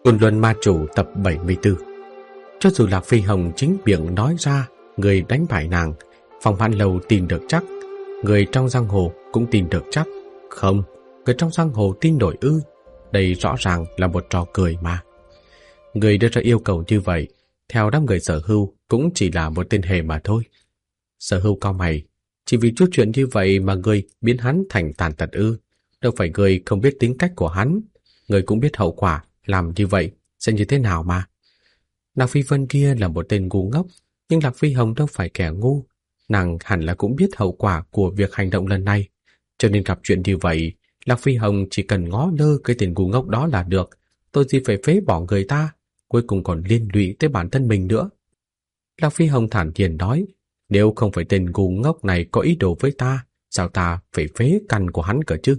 Côn Luân Ma Chủ tập 74. Cho dù Lạc Phi Hồng chính miệng nói ra người đánh bại nàng, Phong Mãn Lâu tin được chắc, người trong giang hồ cũng tin được chắc. Không, người trong giang hồ tin nổi ư? Đây rõ ràng là một trò cười mà. Người đưa ra yêu cầu như vậy, theo đám người Sở Hưu cũng chỉ là một tên hề mà thôi. Sở Hưu cau mày, chỉ vì chút chuyện như vậy mà người biến hắn thành tàn tật ư? Đâu phải người không biết tính cách của hắn, người cũng biết hậu quả làm như vậy sẽ như thế nào mà. Lạc Phi Vân kia là một tên ngu ngốc, nhưng Lạc Phi Hồng đâu phải kẻ ngu, nàng hẳn là cũng biết hậu quả của việc hành động lần này, cho nên gặp chuyện như vậy, Lạc Phi Hồng chỉ cần ngó lơ cái tên ngu ngốc đó là được, tôi gì phải phế bỏ người ta, cuối cùng còn liên lụy tới bản thân mình nữa. Lạc Phi Hồng thản nhiên nói, nếu không phải tên ngu ngốc này có ý đồ với ta, sao ta phải phế căn của hắn cơ chứ?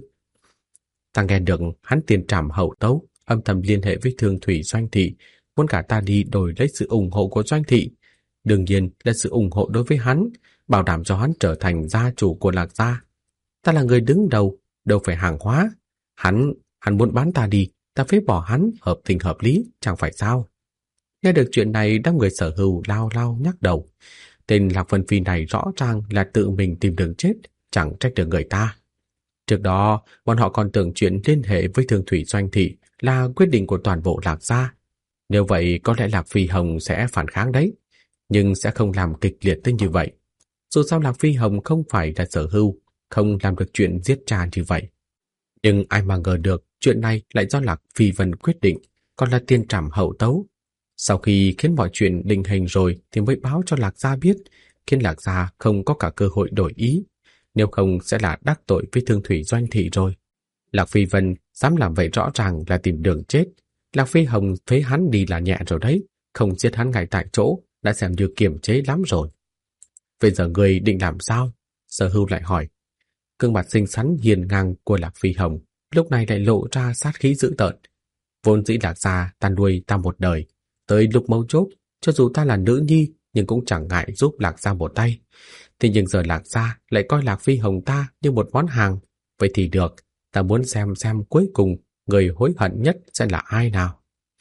Ta nghe được hắn tiền trảm hậu tấu, âm thầm liên hệ với Thương Thủy Doanh Thị, muốn cả ta đi đổi lấy sự ủng hộ của Doanh Thị. Đương nhiên là sự ủng hộ đối với hắn, bảo đảm cho hắn trở thành gia chủ của Lạc gia. Ta là người đứng đầu, đâu phải hàng hóa. Hắn muốn bán ta đi, ta phế bỏ hắn, hợp tình hợp lý, chẳng phải sao? Nghe được chuyện này, đám người Sở Hưu lao lao nhắc đầu. Tên Lạc Vân Phi này rõ ràng là tự mình tìm đường chết, chẳng trách được người ta. Trước đó, bọn họ còn tưởng chuyện liên hệ với Thương Thủy Doanh Thị là quyết định của toàn bộ Lạc gia. Nếu vậy, có lẽ Lạc Phi Hồng sẽ phản kháng đấy, nhưng sẽ không làm kịch liệt tới như vậy. Dù sao Lạc Phi Hồng không phải là Sở Hưu, không làm được chuyện giết cha như vậy. Nhưng ai mà ngờ được chuyện này lại do Lạc Phi Vân quyết định, còn là tiên trảm hậu tấu. Sau khi khiến mọi chuyện định hình rồi thì mới báo cho Lạc gia biết, khiến Lạc gia không có cả cơ hội đổi ý. Nếu không sẽ là đắc tội với Thương Thủy Doanh Thị rồi. Lạc Phi Vân dám làm vậy rõ ràng là tìm đường chết. Lạc Phi Hồng phế hắn đi là nhẹ rồi đấy, không giết hắn ngay tại chỗ đã xem như kiềm chế lắm rồi. Bây giờ người định làm sao? Sở Hưu lại hỏi. Gương mặt xinh xắn hiền ngang của Lạc Phi Hồng lúc này lại lộ ra sát khí dữ tợn. Vốn dĩ Lạc gia ta nuôi ta một đời, tới lúc mấu chốt, cho dù ta là nữ nhi nhưng cũng chẳng ngại giúp Lạc gia một tay. Thế nhưng giờ Lạc gia lại coi Lạc Phi Hồng ta như một món hàng. Vậy thì được, ta muốn xem cuối cùng người hối hận nhất sẽ là ai nào.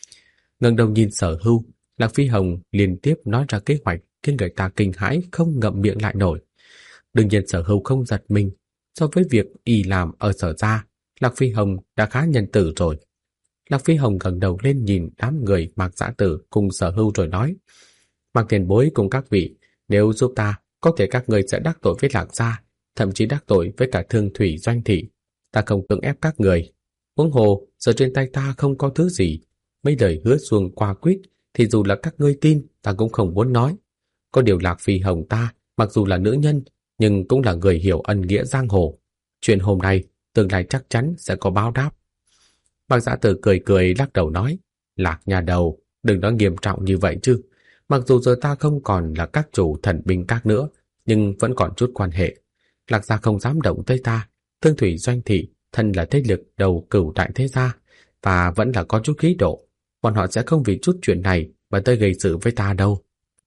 Ngẩng đầu nhìn Sở Hưu, Lạc Phi Hồng liên tiếp nói ra kế hoạch khiến người ta kinh hãi không ngậm miệng lại nổi. Đương nhiên Sở Hưu không giật mình, so với việc y làm ở Sở gia, Lạc Phi Hồng đã khá nhân từ rồi. Lạc Phi Hồng ngẩng đầu lên nhìn đám người Mạc Dã Tử cùng Sở Hưu rồi nói: Mạc tiền bối cùng các vị, nếu giúp ta, có thể các người sẽ đắc tội với Lạc gia, thậm chí đắc tội với cả Thương Thủy Doanh Thị. Ta không cưỡng ép các người. Huống hồ, giờ trên tay ta không có thứ gì. Mấy lời hứa xuông qua quýt thì dù là các ngươi tin, ta cũng không muốn nói. Có điều Lạc Phi Hồng ta, mặc dù là nữ nhân, nhưng cũng là người hiểu ân nghĩa giang hồ. Chuyện hôm nay, tương lai chắc chắn sẽ có báo đáp. Mạc Dã Tử cười cười lắc đầu nói: Lạc nhà đầu, đừng nói nghiêm trọng như vậy chứ. Mặc dù giờ ta không còn là các chủ thần binh các nữa, nhưng vẫn còn chút quan hệ. Lạc gia không dám động tới ta. Thương Thủy Doanh Thị thân là thế lực đầu cửu đại thế gia và vẫn là có chút khí độ. Bọn họ sẽ không vì chút chuyện này mà tới gây sự với ta đâu.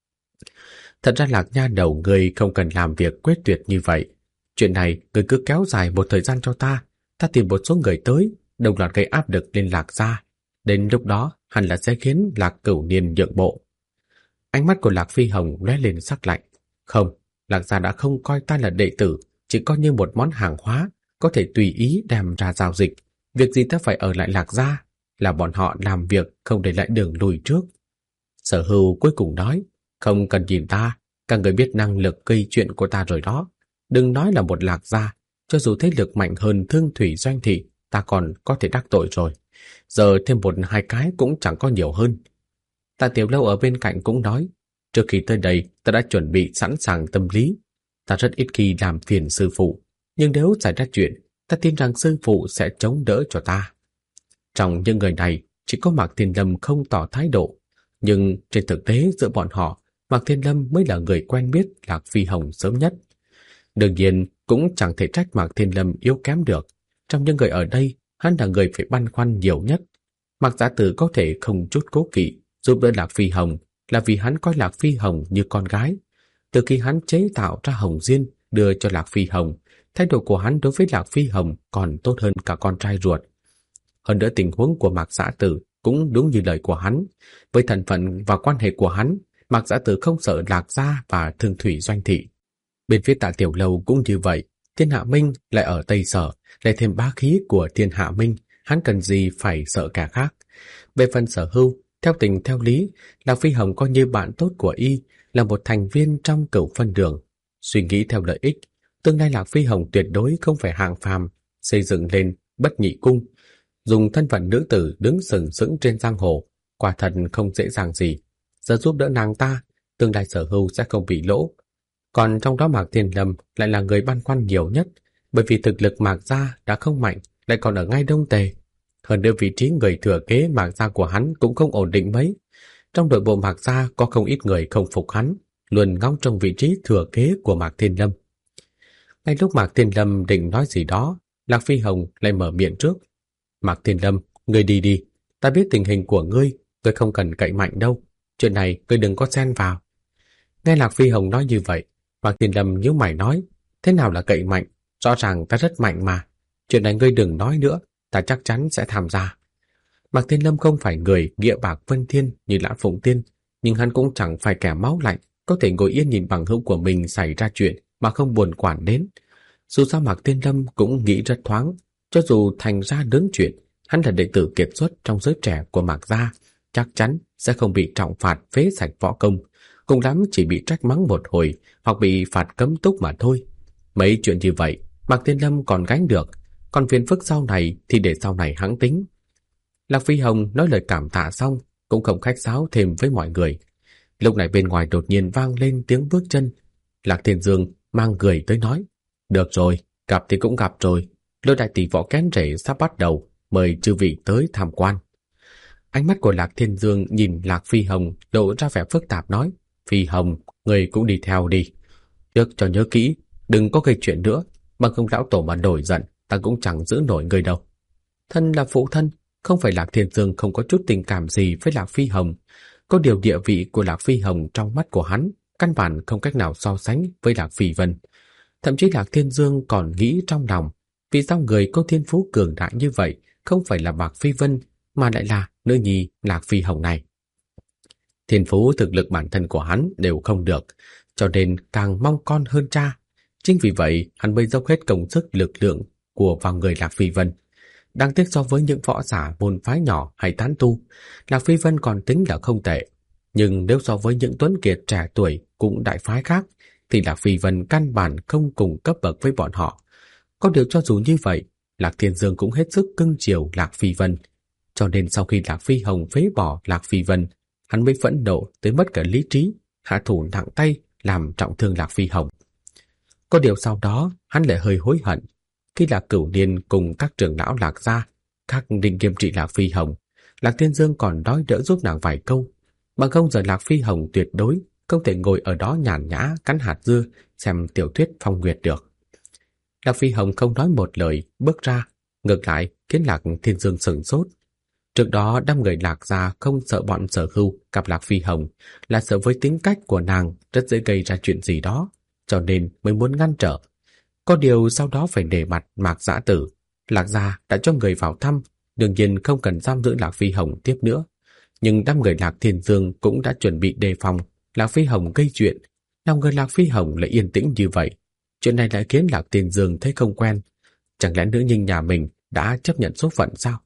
Thật ra Lạc nha đầu người không cần làm việc quyết tuyệt như vậy. Chuyện này người cứ kéo dài một thời gian cho ta. Ta tìm một số người tới, đồng loạt gây áp lực lên Lạc gia. Đến lúc đó hẳn là sẽ khiến Lạc Cửu Niên nhượng bộ. Ánh mắt của Lạc Phi Hồng lóe lên sắc lạnh. Không, Lạc gia đã không coi ta là đệ tử, chỉ coi như một món hàng hóa, có thể tùy ý đem ra giao dịch. Việc gì ta phải ở lại Lạc gia, là bọn họ làm việc không để lại đường lùi trước. Sở Hưu cuối cùng nói, không cần nhìn ta, các người biết năng lực gây chuyện của ta rồi đó. Đừng nói là một Lạc gia, cho dù thế lực mạnh hơn Thương Thủy Doanh Thị, ta còn có thể đắc tội rồi. Giờ thêm một hai cái cũng chẳng có nhiều hơn. Tạ Tiểu Lâu ở bên cạnh cũng nói, trước khi tới đây ta đã chuẩn bị sẵn sàng tâm lý. Ta rất ít khi làm phiền sư phụ, nhưng nếu xảy ra chuyện, ta tin rằng sư phụ sẽ chống đỡ cho ta. Trong những người này, chỉ có Mạc Thiên Lâm không tỏ thái độ, nhưng trên thực tế giữa bọn họ, Mạc Thiên Lâm mới là người quen biết Lạc Phi Hồng sớm nhất. Đương nhiên, cũng chẳng thể trách Mạc Thiên Lâm yếu kém được. Trong những người ở đây, hắn là người phải băn khoăn nhiều nhất. Mạc Dã Tử có thể không chút cố kỵ giúp đỡ Lạc Phi Hồng là vì hắn coi Lạc Phi Hồng như con gái. Từ khi hắn chế tạo ra Hồng Diên đưa cho Lạc Phi Hồng, thái độ của hắn đối với Lạc Phi Hồng còn tốt hơn cả con trai ruột. Hơn nữa tình huống của Mạc Dã Tử cũng đúng như lời của hắn. Với thân phận và quan hệ của hắn, Mạc Giã Tử không sợ Lạc Gia và Thương Thủy Doanh Thị. Bên phía Tạ Tiểu Lâu cũng như vậy. Thiên Hạ Minh lại ở Tây Sở, lại thêm bá khí của Thiên Hạ Minh, hắn cần gì phải sợ kẻ khác. Về phần Sở Hưu, theo tình theo lý, Lạc Phi Hồng coi như bạn tốt của y, là một thành viên trong Cửu Phân Đường. Suy nghĩ theo lợi ích, tương lai Lạc Phi Hồng tuyệt đối không phải hạng phàm, xây dựng lên Bất Nhị Cung, dùng thân phận nữ tử đứng sừng sững trên giang hồ, quả thật không dễ dàng gì. Giờ giúp đỡ nàng ta, tương lai Sở Hưu sẽ không bị lỗ. Còn trong đó Mạc Thiên Lâm lại là người băn khoăn nhiều nhất, bởi vì thực lực Mạc gia đã không mạnh, lại còn ở ngay Đông Tề. Hơn nữa vị trí người thừa kế Mạc gia của hắn cũng không ổn định mấy. Trong đội bộ Mạc gia có không ít người không phục hắn, luôn ngóng trong vị trí thừa kế của Mạc Thiên Lâm. Ngay lúc Mạc Thiên Lâm định nói gì đó, Lạc Phi Hồng lại mở miệng trước. Mạc Thiên Lâm, ngươi đi đi, ta biết tình hình của ngươi không cần cậy mạnh đâu. Chuyện này ngươi đừng có xen vào. Nghe Lạc Phi Hồng nói như vậy, Mạc Thiên Lâm nhíu mày nói, thế nào là cậy mạnh? Rõ ràng ta rất mạnh mà. Chuyện này ngươi đừng nói nữa, ta chắc chắn sẽ tham gia. Mạc Thiên Lâm không phải người nghĩa bạc vân thiên như Lã Phụng Tiên, nhưng hắn cũng chẳng phải kẻ máu lạnh, có thể ngồi yên nhìn bằng hữu của mình xảy ra chuyện mà không buồn quản đến. Dù sao Mạc Thiên Lâm cũng nghĩ rất thoáng, cho dù thành ra lớn chuyện, hắn là đệ tử kiệt xuất trong giới trẻ của Mạc gia, chắc chắn sẽ không bị trọng phạt phế sạch võ công, cùng lắm chỉ bị trách mắng một hồi hoặc bị phạt cấm túc mà thôi. Mấy chuyện như vậy, Mạc Thiên Lâm còn gánh được, còn phiền phức sau này thì để sau này hắn tính. Lạc Phi Hồng nói lời cảm tạ xong, cũng không khách sáo thêm với mọi người. Lúc này bên ngoài đột nhiên vang lên tiếng bước chân. Lạc Thiên Dương mang người tới nói, được rồi, gặp thì cũng gặp rồi, Lôi đại tỷ võ kén rể sắp bắt đầu, mời chư vị tới tham quan. Ánh mắt của Lạc Thiên Dương nhìn Lạc Phi Hồng lộ ra vẻ phức tạp nói, Phi Hồng, người cũng đi theo đi. Trước cho nhớ kỹ, đừng có gây chuyện nữa, bằng không lão tổ mà nổi giận, ta cũng chẳng giữ nổi người đâu. Thân là phụ thân, không phải Lạc Thiên Dương không có chút tình cảm gì với Lạc Phi Hồng. Có điều địa vị của Lạc Phi Hồng trong mắt của hắn, căn bản không cách nào so sánh với Lạc Phi Vân. Thậm chí Lạc Thiên Dương còn nghĩ trong lòng, vì sao người có thiên phú cường đại như vậy không phải là Mạc Phi Vân, mà lại là nữ nhi Lạc Phi Hồng này. Thiên phú thực lực bản thân của hắn đều không được, cho nên càng mong con hơn cha. Chính vì vậy, hắn mới dốc hết công sức lực lượng của vào người Lạc Phi Vân. Đáng tiếc so với những võ giả môn phái nhỏ hay tán tu, Lạc Phi Vân còn tính là không tệ. Nhưng nếu so với những tuấn kiệt trẻ tuổi cũng đại phái khác, thì Lạc Phi Vân căn bản không cùng cấp bậc với bọn họ. Có điều cho dù như vậy, Lạc Thiên Dương cũng hết sức cưng chiều Lạc Phi Vân. Cho nên sau khi Lạc Phi Hồng phế bỏ Lạc Phi Vân, hắn mới phẫn nộ tới mất cả lý trí, hạ thủ nặng tay làm trọng thương Lạc Phi Hồng. Có điều sau đó, hắn lại hơi hối hận. Khi Lạc Cửu Niên cùng các trưởng lão Lạc gia, các định kiêm trị Lạc Phi Hồng, Lạc Thiên Dương còn nói đỡ giúp nàng vài câu. Bằng không giờ Lạc Phi Hồng tuyệt đối không thể ngồi ở đó nhàn nhã cắn hạt dưa xem tiểu thuyết phong nguyệt được. Lạc Phi Hồng không nói một lời bước ra, ngược lại khiến Lạc Thiên Dương sửng sốt. Trước đó đám người Lạc gia không sợ bọn Sở Hưu gặp Lạc Phi Hồng, là sợ với tính cách của nàng rất dễ gây ra chuyện gì đó, cho nên mới muốn ngăn trở. Có điều sau đó phải để mặt Mạc Giã Tử, Lạc gia đã cho người vào thăm, đương nhiên không cần giam giữ Lạc Phi Hồng tiếp nữa. Nhưng đám người Lạc Thiên Dương cũng đã chuẩn bị đề phòng Lạc Phi Hồng gây chuyện. Lòng người Lạc Phi Hồng lại yên tĩnh như vậy, chuyện này lại khiến Lạc Thiên Dương thấy không quen. Chẳng lẽ nữ nhi nhà mình đã chấp nhận số phận sao?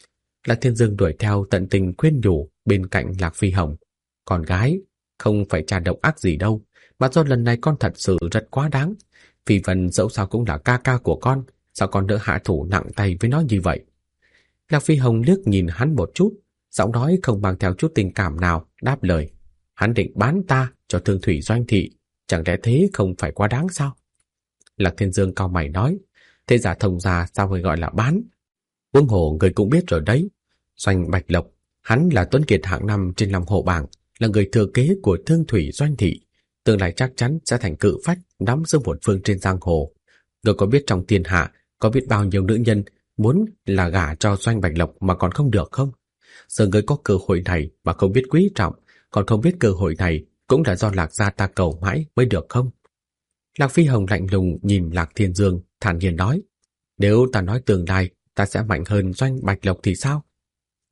Lạc Thiên Dương đuổi theo tận tình khuyên nhủ bên cạnh Lạc Phi Hồng. Con gái, không phải cha độc ác gì đâu, mà do lần này con thật sự rất quá đáng. Phi Vân dẫu sao cũng là ca ca của con, sao con đỡ hạ thủ nặng tay với nó như vậy? Lạc Phi Hồng liếc nhìn hắn một chút, giọng nói không mang theo chút tình cảm nào, đáp lời. Hắn định bán ta cho Thương Thủy Doanh Thị, chẳng lẽ thế không phải quá đáng sao? Lạc Thiên Dương cau mày nói, thế giả thông gia sao phải gọi là bán? Huống hồ người cũng biết rồi đấy, Doanh Bạch Lộc, hắn là tuấn kiệt hạng năm trên Long Hồ bảng, là người thừa kế của Thương Thủy Doanh Thị, tương lai chắc chắn sẽ thành cự phách nắm giữ một phương trên giang hồ. Người có biết trong thiên hạ có biết bao nhiêu nữ nhân muốn là gả cho Doanh Bạch Lộc mà còn không được không? Giờ người có cơ hội này mà không biết quý trọng, còn không biết cơ hội này cũng là do Lạc gia ta cầu mãi mới được không? Lạc Phi Hồng lạnh lùng nhìn Lạc Thiên Dương, thản nhiên nói, nếu ta nói tương lai ta sẽ mạnh hơn Doanh Bạch Lộc thì sao?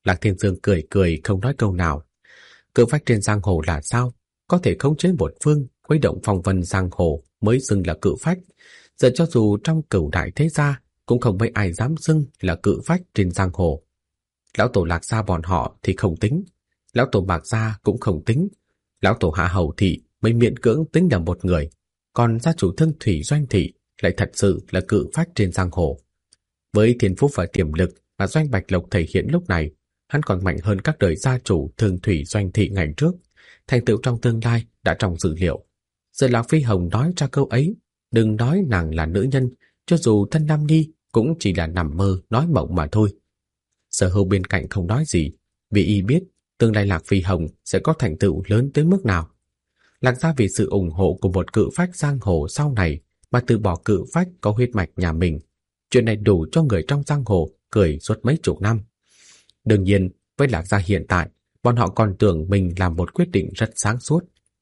Lạc Thiên Dương cười cười không nói câu nào. Cự phách trên giang hồ là sao? Có thể khống chế một phương, khuấy động phong vân giang hồ mới xưng là cự phách. Giờ cho dù trong cửu đại thế gia cũng không mấy ai dám xưng là cự phách trên giang hồ. Lão tổ Lạc gia bọn họ thì không tính, lão tổ Mạc gia cũng không tính, lão tổ Hạ Hầu thị mới miễn cưỡng tính là một người, còn gia chủ Thương Thủy Doanh thị lại thật sự là cự phách trên giang hồ. Với thiên phú và tiềm lực mà Doanh Bạch Lộc thể hiện lúc này, hắn còn mạnh hơn các đời gia chủ Thương Thủy Doanh thị ngày trước, thành tựu trong tương lai đã trong dự liệu. Giờ Lạc Phi Hồng nói ra câu ấy, đừng nói nàng là nữ nhân, cho dù thân nam nhi cũng chỉ là nằm mơ nói mộng mà thôi. Sở Hưu bên cạnh không nói gì, vì y biết tương lai Lạc Phi Hồng sẽ có thành tựu lớn tới mức nào. Lạc gia vì sự ủng hộ của một cự phách giang hồ sau này mà từ bỏ cự phách có huyết mạch nhà mình, chuyện này đủ cho người trong giang hồ cười suốt mấy chục năm. Đương nhiên, với Lạc gia hiện tại, bọn họ còn tưởng mình làm một quyết định rất sáng suốt.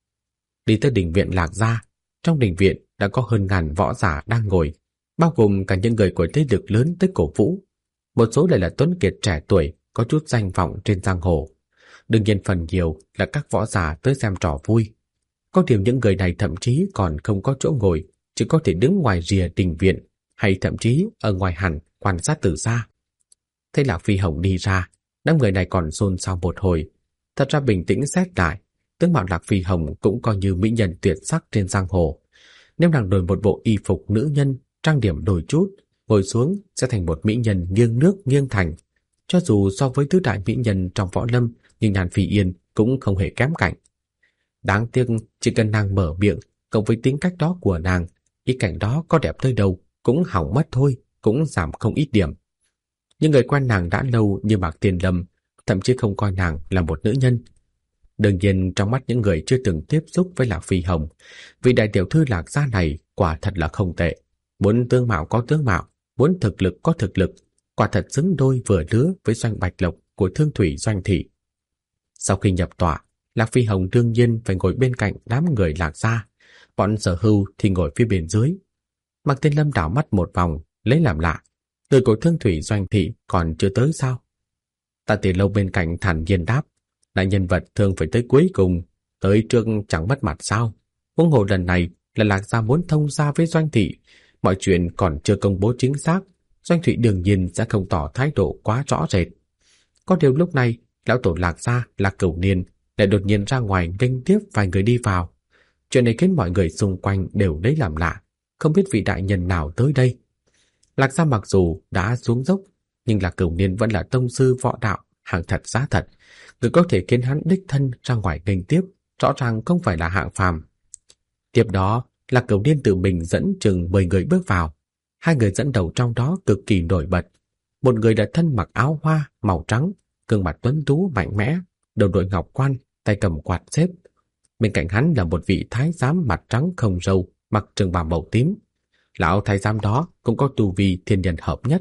Đi tới đình viện Lạc gia, trong đình viện đã có hơn ngàn võ giả đang ngồi, bao gồm cả những người của thế lực lớn tới cổ vũ. Một số lại là tuấn kiệt trẻ tuổi, có chút danh vọng trên giang hồ. Đương nhiên phần nhiều là các võ giả tới xem trò vui. Có điều những người này thậm chí còn không có chỗ ngồi, chỉ có thể đứng ngoài rìa đình viện, hay thậm chí ở ngoài hẳn quan sát từ xa. Thấy Lạc Phi Hồng đi ra, đám người này còn xôn xao một hồi. Thật ra bình tĩnh xét lại, tướng mạo Lạc Phi Hồng cũng coi như mỹ nhân tuyệt sắc trên giang hồ. Nếu nàng đổi một bộ y phục nữ nhân, trang điểm đôi chút, ngồi xuống sẽ thành một mỹ nhân nghiêng nước nghiêng thành. Cho dù so với tứ đại mỹ nhân trong võ lâm, nhưng Nhan Phi Yên cũng không hề kém cạnh. Đáng tiếc chỉ cần nàng mở miệng, cộng với tính cách đó của nàng, ý cảnh đó có đẹp tới đâu cũng hỏng mất thôi, cũng giảm không ít điểm. Những người quen nàng đã lâu như Mạc Tiền Lâm thậm chí không coi nàng là một nữ nhân. Đương nhiên trong mắt những người chưa từng tiếp xúc với Lạc Phi Hồng, vị đại tiểu thư Lạc gia này quả thật là không tệ. Muốn tướng mạo có tướng mạo, muốn thực lực có thực lực, quả thật xứng đôi vừa lứa với Doanh Bạch Lộc của Thương Thủy Doanh thị. Sau khi nhập tọa, Lạc Phi Hồng đương nhiên phải ngồi bên cạnh đám người Lạc gia, bọn Sở Hưu thì ngồi phía bên dưới. Mạc Tiên Lâm đảo mắt một vòng, lấy làm lạ, người của Thương Thủy Doanh thị còn chưa tới sao? Tạ Tiền Lâu bên cạnh thản nhiên đáp, đại nhân vật thường phải tới cuối cùng, tới trước chẳng mất mặt sao? Huống hồ lần này là Lạc gia muốn thông gia với Doanh thị, mọi chuyện còn chưa công bố chính xác, Doanh thị đương nhiên sẽ không tỏ thái độ quá rõ rệt. Có điều lúc này, lão tổ Lạc gia, Lạc Cửu Niên lại đột nhiên ra ngoài nghênh tiếp vài người đi vào. Chuyện này khiến mọi người xung quanh đều lấy làm lạ, không biết vị đại nhân nào tới đây. Lạc gia mặc dù đã xuống dốc, nhưng Lạc Cửu Niên vẫn là tông sư võ đạo, hàng thật giá thật. Người có thể khiến hắn đích thân ra ngoài nghênh tiếp, rõ ràng không phải là hạng phàm. Tiếp đó, Lạc Cửu Niên tự mình dẫn chừng 10 người bước vào. Hai người dẫn đầu trong đó cực kỳ nổi bật. Một người đã thân mặc áo hoa màu trắng, gương mặt tuấn tú mạnh mẽ, đầu đội ngọc quan, tay cầm quạt xếp. Bên cạnh hắn là một vị thái giám mặt trắng không râu, mặc trường bào màu tím. Lão thái giám đó cũng có tu vi thiên nhân hợp nhất.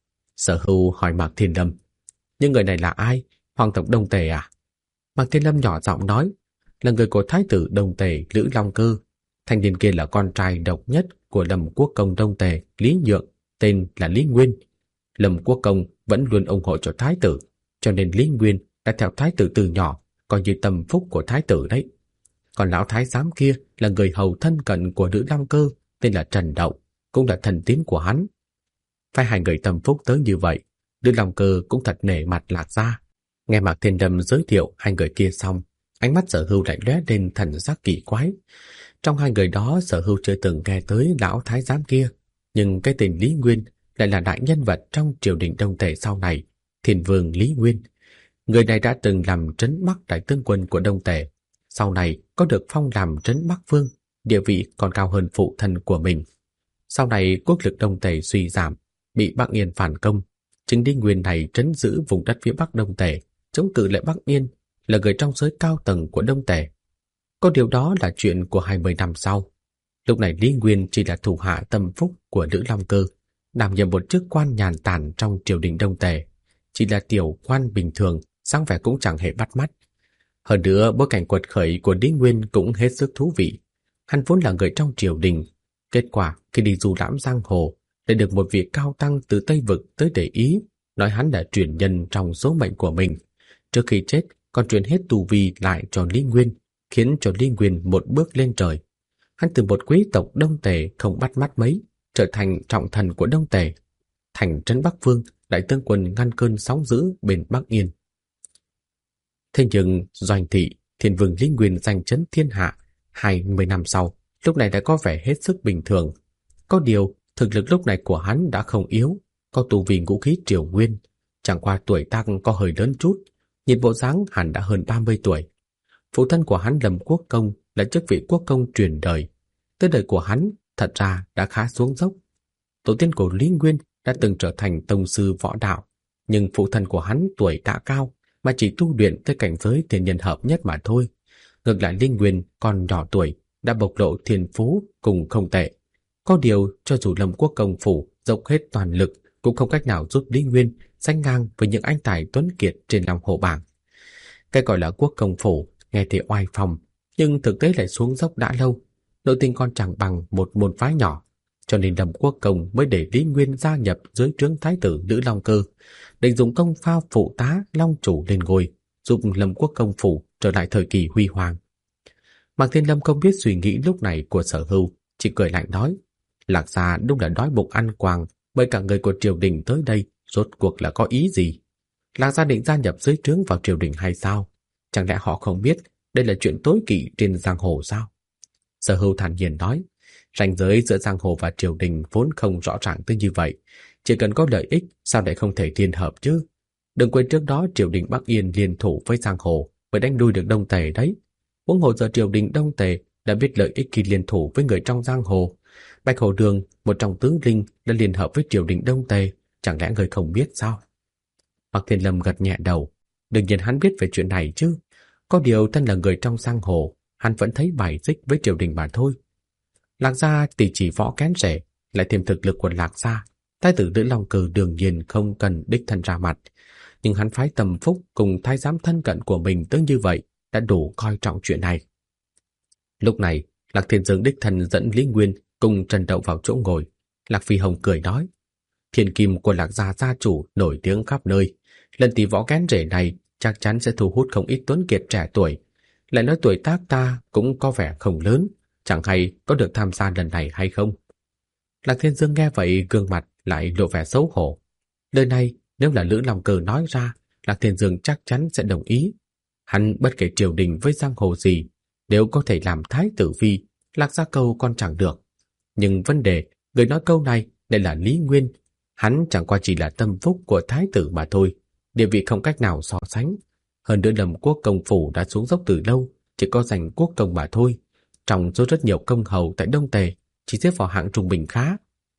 Sở Hưu hỏi Mạc Thiên Lâm, những người này là ai? Hoàng tộc Đông Tề à? Mạc Thiên Lâm nhỏ giọng nói, là người của thái tử Đông Tề Lữ Long Cơ. Thanh niên kia là con trai độc nhất của Lâm Quốc công Đông Tề Lý Nhượng, tên là Lý Nguyên. Lâm Quốc công vẫn luôn ủng hộ cho thái tử, cho nên Lý Nguyên đã theo thái tử từ nhỏ, coi như tâm phúc của thái tử đấy. Còn lão thái giám kia là người hầu thân cận của Lữ Long Cơ, tên là Trần Đậu, cũng là thần tín của hắn. Phải hai người tâm phúc tới như vậy, Lữ Long Cơ cũng thật nể mặt Lạc gia. Nghe Mạc Thiên Lâm giới thiệu hai người kia xong, ánh mắt Sở Hưu lại lóe lên thần sắc kỳ quái. Trong hai người đó, Sở Hưu chưa từng nghe tới lão thái giám kia, nhưng cái tên Lý Nguyên lại là đại nhân vật trong triều đình Đông Tề sau này, Thiên Vương Lý Nguyên. Người này đã từng làm trấn Bắc đại tướng quân của Đông Tề, sau này có được phong làm trấn Bắc Vương, địa vị còn cao hơn phụ thân của mình. Sau này quốc lực Đông Tề suy giảm, bị Bắc Yên phản công, chính Lý Nguyên này trấn giữ vùng đất phía Bắc Đông Tề, chống cự lại Bắc Yên, là người trong giới cao tầng của Đông Tề. Có điều đó là chuyện của 20 năm sau. Lúc này Lý Nguyên chỉ là thủ hạ tâm phúc của Lữ Long Cơ, đảm nhiệm một chức quan nhàn tản trong triều đình Đông Tề, chỉ là tiểu quan bình thường, sáng vẻ cũng chẳng hề bắt mắt. Hơn nữa, bối cảnh quật khởi của Lý Nguyên cũng hết sức thú vị. Hắn vốn là người trong triều đình, kết quả khi đi du lãm giang hồ, để được một vị cao tăng từ Tây Vực tới để ý, nói hắn là truyền nhân trong số mệnh của mình. Trước khi chết, còn truyền hết tu vi lại cho Lý Nguyên, khiến cho Lý Nguyên một bước lên trời. Hắn từ một quý tộc Đông Tề không bắt mắt mấy, trở thành trọng thần của Đông Tề. Thành trấn Bắc Vương, đại tướng quân ngăn cơn sóng dữ bên Bắc Yên. Thế nhưng Doanh Thị, Thiên Vương Lý Nguyên giành chấn thiên hạ 20 năm sau, lúc này đã có vẻ hết sức bình thường. Có điều, thực lực lúc này của hắn đã không yếu, có tu vi ngũ khí triều nguyên, chẳng qua tuổi tác có hơi lớn chút, nhìn bộ dáng hẳn đã hơn 30 tuổi. Phụ thân của hắn Lâm Quốc Công là chức vị quốc công truyền đời. Tới đời của hắn thật ra đã khá xuống dốc. Tổ tiên của Lý Nguyên đã từng trở thành tông sư võ đạo, nhưng phụ thân của hắn tuổi đã cao mà chỉ tu luyện tới cảnh giới thiên nhân hợp nhất mà thôi. Ngược lại Lý Nguyên còn nhỏ tuổi đã bộc lộ thiên phú cùng không tệ. Có điều cho dù Lâm Quốc Công phủ dốc hết toàn lực cũng không cách nào giúp Lý Nguyên sánh ngang với những anh tài tuấn kiệt trên lòng hồ bảng. Cái gọi là Quốc Công phủ nghe thì oai phong, nhưng thực tế lại xuống dốc đã lâu. Nội tình còn chẳng bằng một môn phái nhỏ, cho nên Lâm Quốc Công mới để Lý Nguyên gia nhập dưới trướng thái tử Lữ Long Cơ, định dùng công pha phụ tá Long chủ lên ngôi, giúp Lâm Quốc Công phủ trở lại thời kỳ huy hoàng. Mạc Thiên Lâm không biết suy nghĩ lúc này của Sở Hưu, chỉ cười lạnh nói: Lạc gia đúng là đói bụng ăn quàng, bởi cả người của triều đình tới đây rốt cuộc là có ý gì? Lạc gia định gia nhập dưới trướng vào triều đình hay sao? Chẳng lẽ họ không biết đây là chuyện tối kỵ trên giang hồ sao? Sở Hưu thản nhiên nói: ranh giới giữa giang hồ và triều đình vốn không rõ ràng tới như vậy, chỉ cần có lợi ích sao lại không thể liên hợp chứ? Đừng quên trước đó triều đình Bắc Yên liên thủ với giang hồ mới đánh đuôi được Đông Tề đấy. Huống hồ giờ triều đình Đông Tề đã biết lợi ích khi liên thủ với người trong giang hồ. Bạch Hổ Đường, một trong tướng linh, đã liên hợp với triều đình Đông Tề, chẳng lẽ người không biết sao? Mạc Thiên Lâm gật nhẹ đầu, đương nhiên hắn biết về chuyện này chứ. Có điều thân là người trong giang hồ, hắn vẫn thấy bài xích với triều đình mà thôi. Lạc gia tỷ chỉ võ kén rể, lại thêm thực lực của Lạc gia, thái tử Lữ Long Cơ đương nhiên không cần đích thân ra mặt, nhưng hắn phái Tầm Phúc cùng thái giám thân cận của mình tới như vậy đã đủ coi trọng chuyện này. Lúc này, Lạc Thiên Dương đích thân dẫn Lý Nguyên cùng Trần Đậu vào chỗ ngồi. Lạc Phi Hồng cười nói: thiên kim của Lạc gia gia chủ nổi tiếng khắp nơi, lần tỷ võ kén rể này chắc chắn sẽ thu hút không ít tuấn kiệt trẻ tuổi. Lại nói tuổi tác ta cũng có vẻ không lớn, chẳng hay có được tham gia lần này hay không? Lạc Thiên Dương nghe vậy gương mặt lại lộ vẻ xấu hổ. Lời này nếu là Lữ Long Cơ nói ra, Lạc Thiên Dương chắc chắn sẽ đồng ý. Hắn bất kể triều đình với giang hồ gì, nếu có thể làm thái tử phi, Lạc gia câu còn chẳng được. Nhưng vấn đề người nói câu này lại là Lý Nguyên. Hắn chẳng qua chỉ là tâm phúc của thái tử mà thôi, địa vị không cách nào so sánh. Hơn nữa Lâm Quốc Công phủ đã xuống dốc từ lâu, chỉ có giành quốc công mà thôi. Trong số rất nhiều công hầu tại Đông Tề, chỉ xếp vào hạng trung bình khá.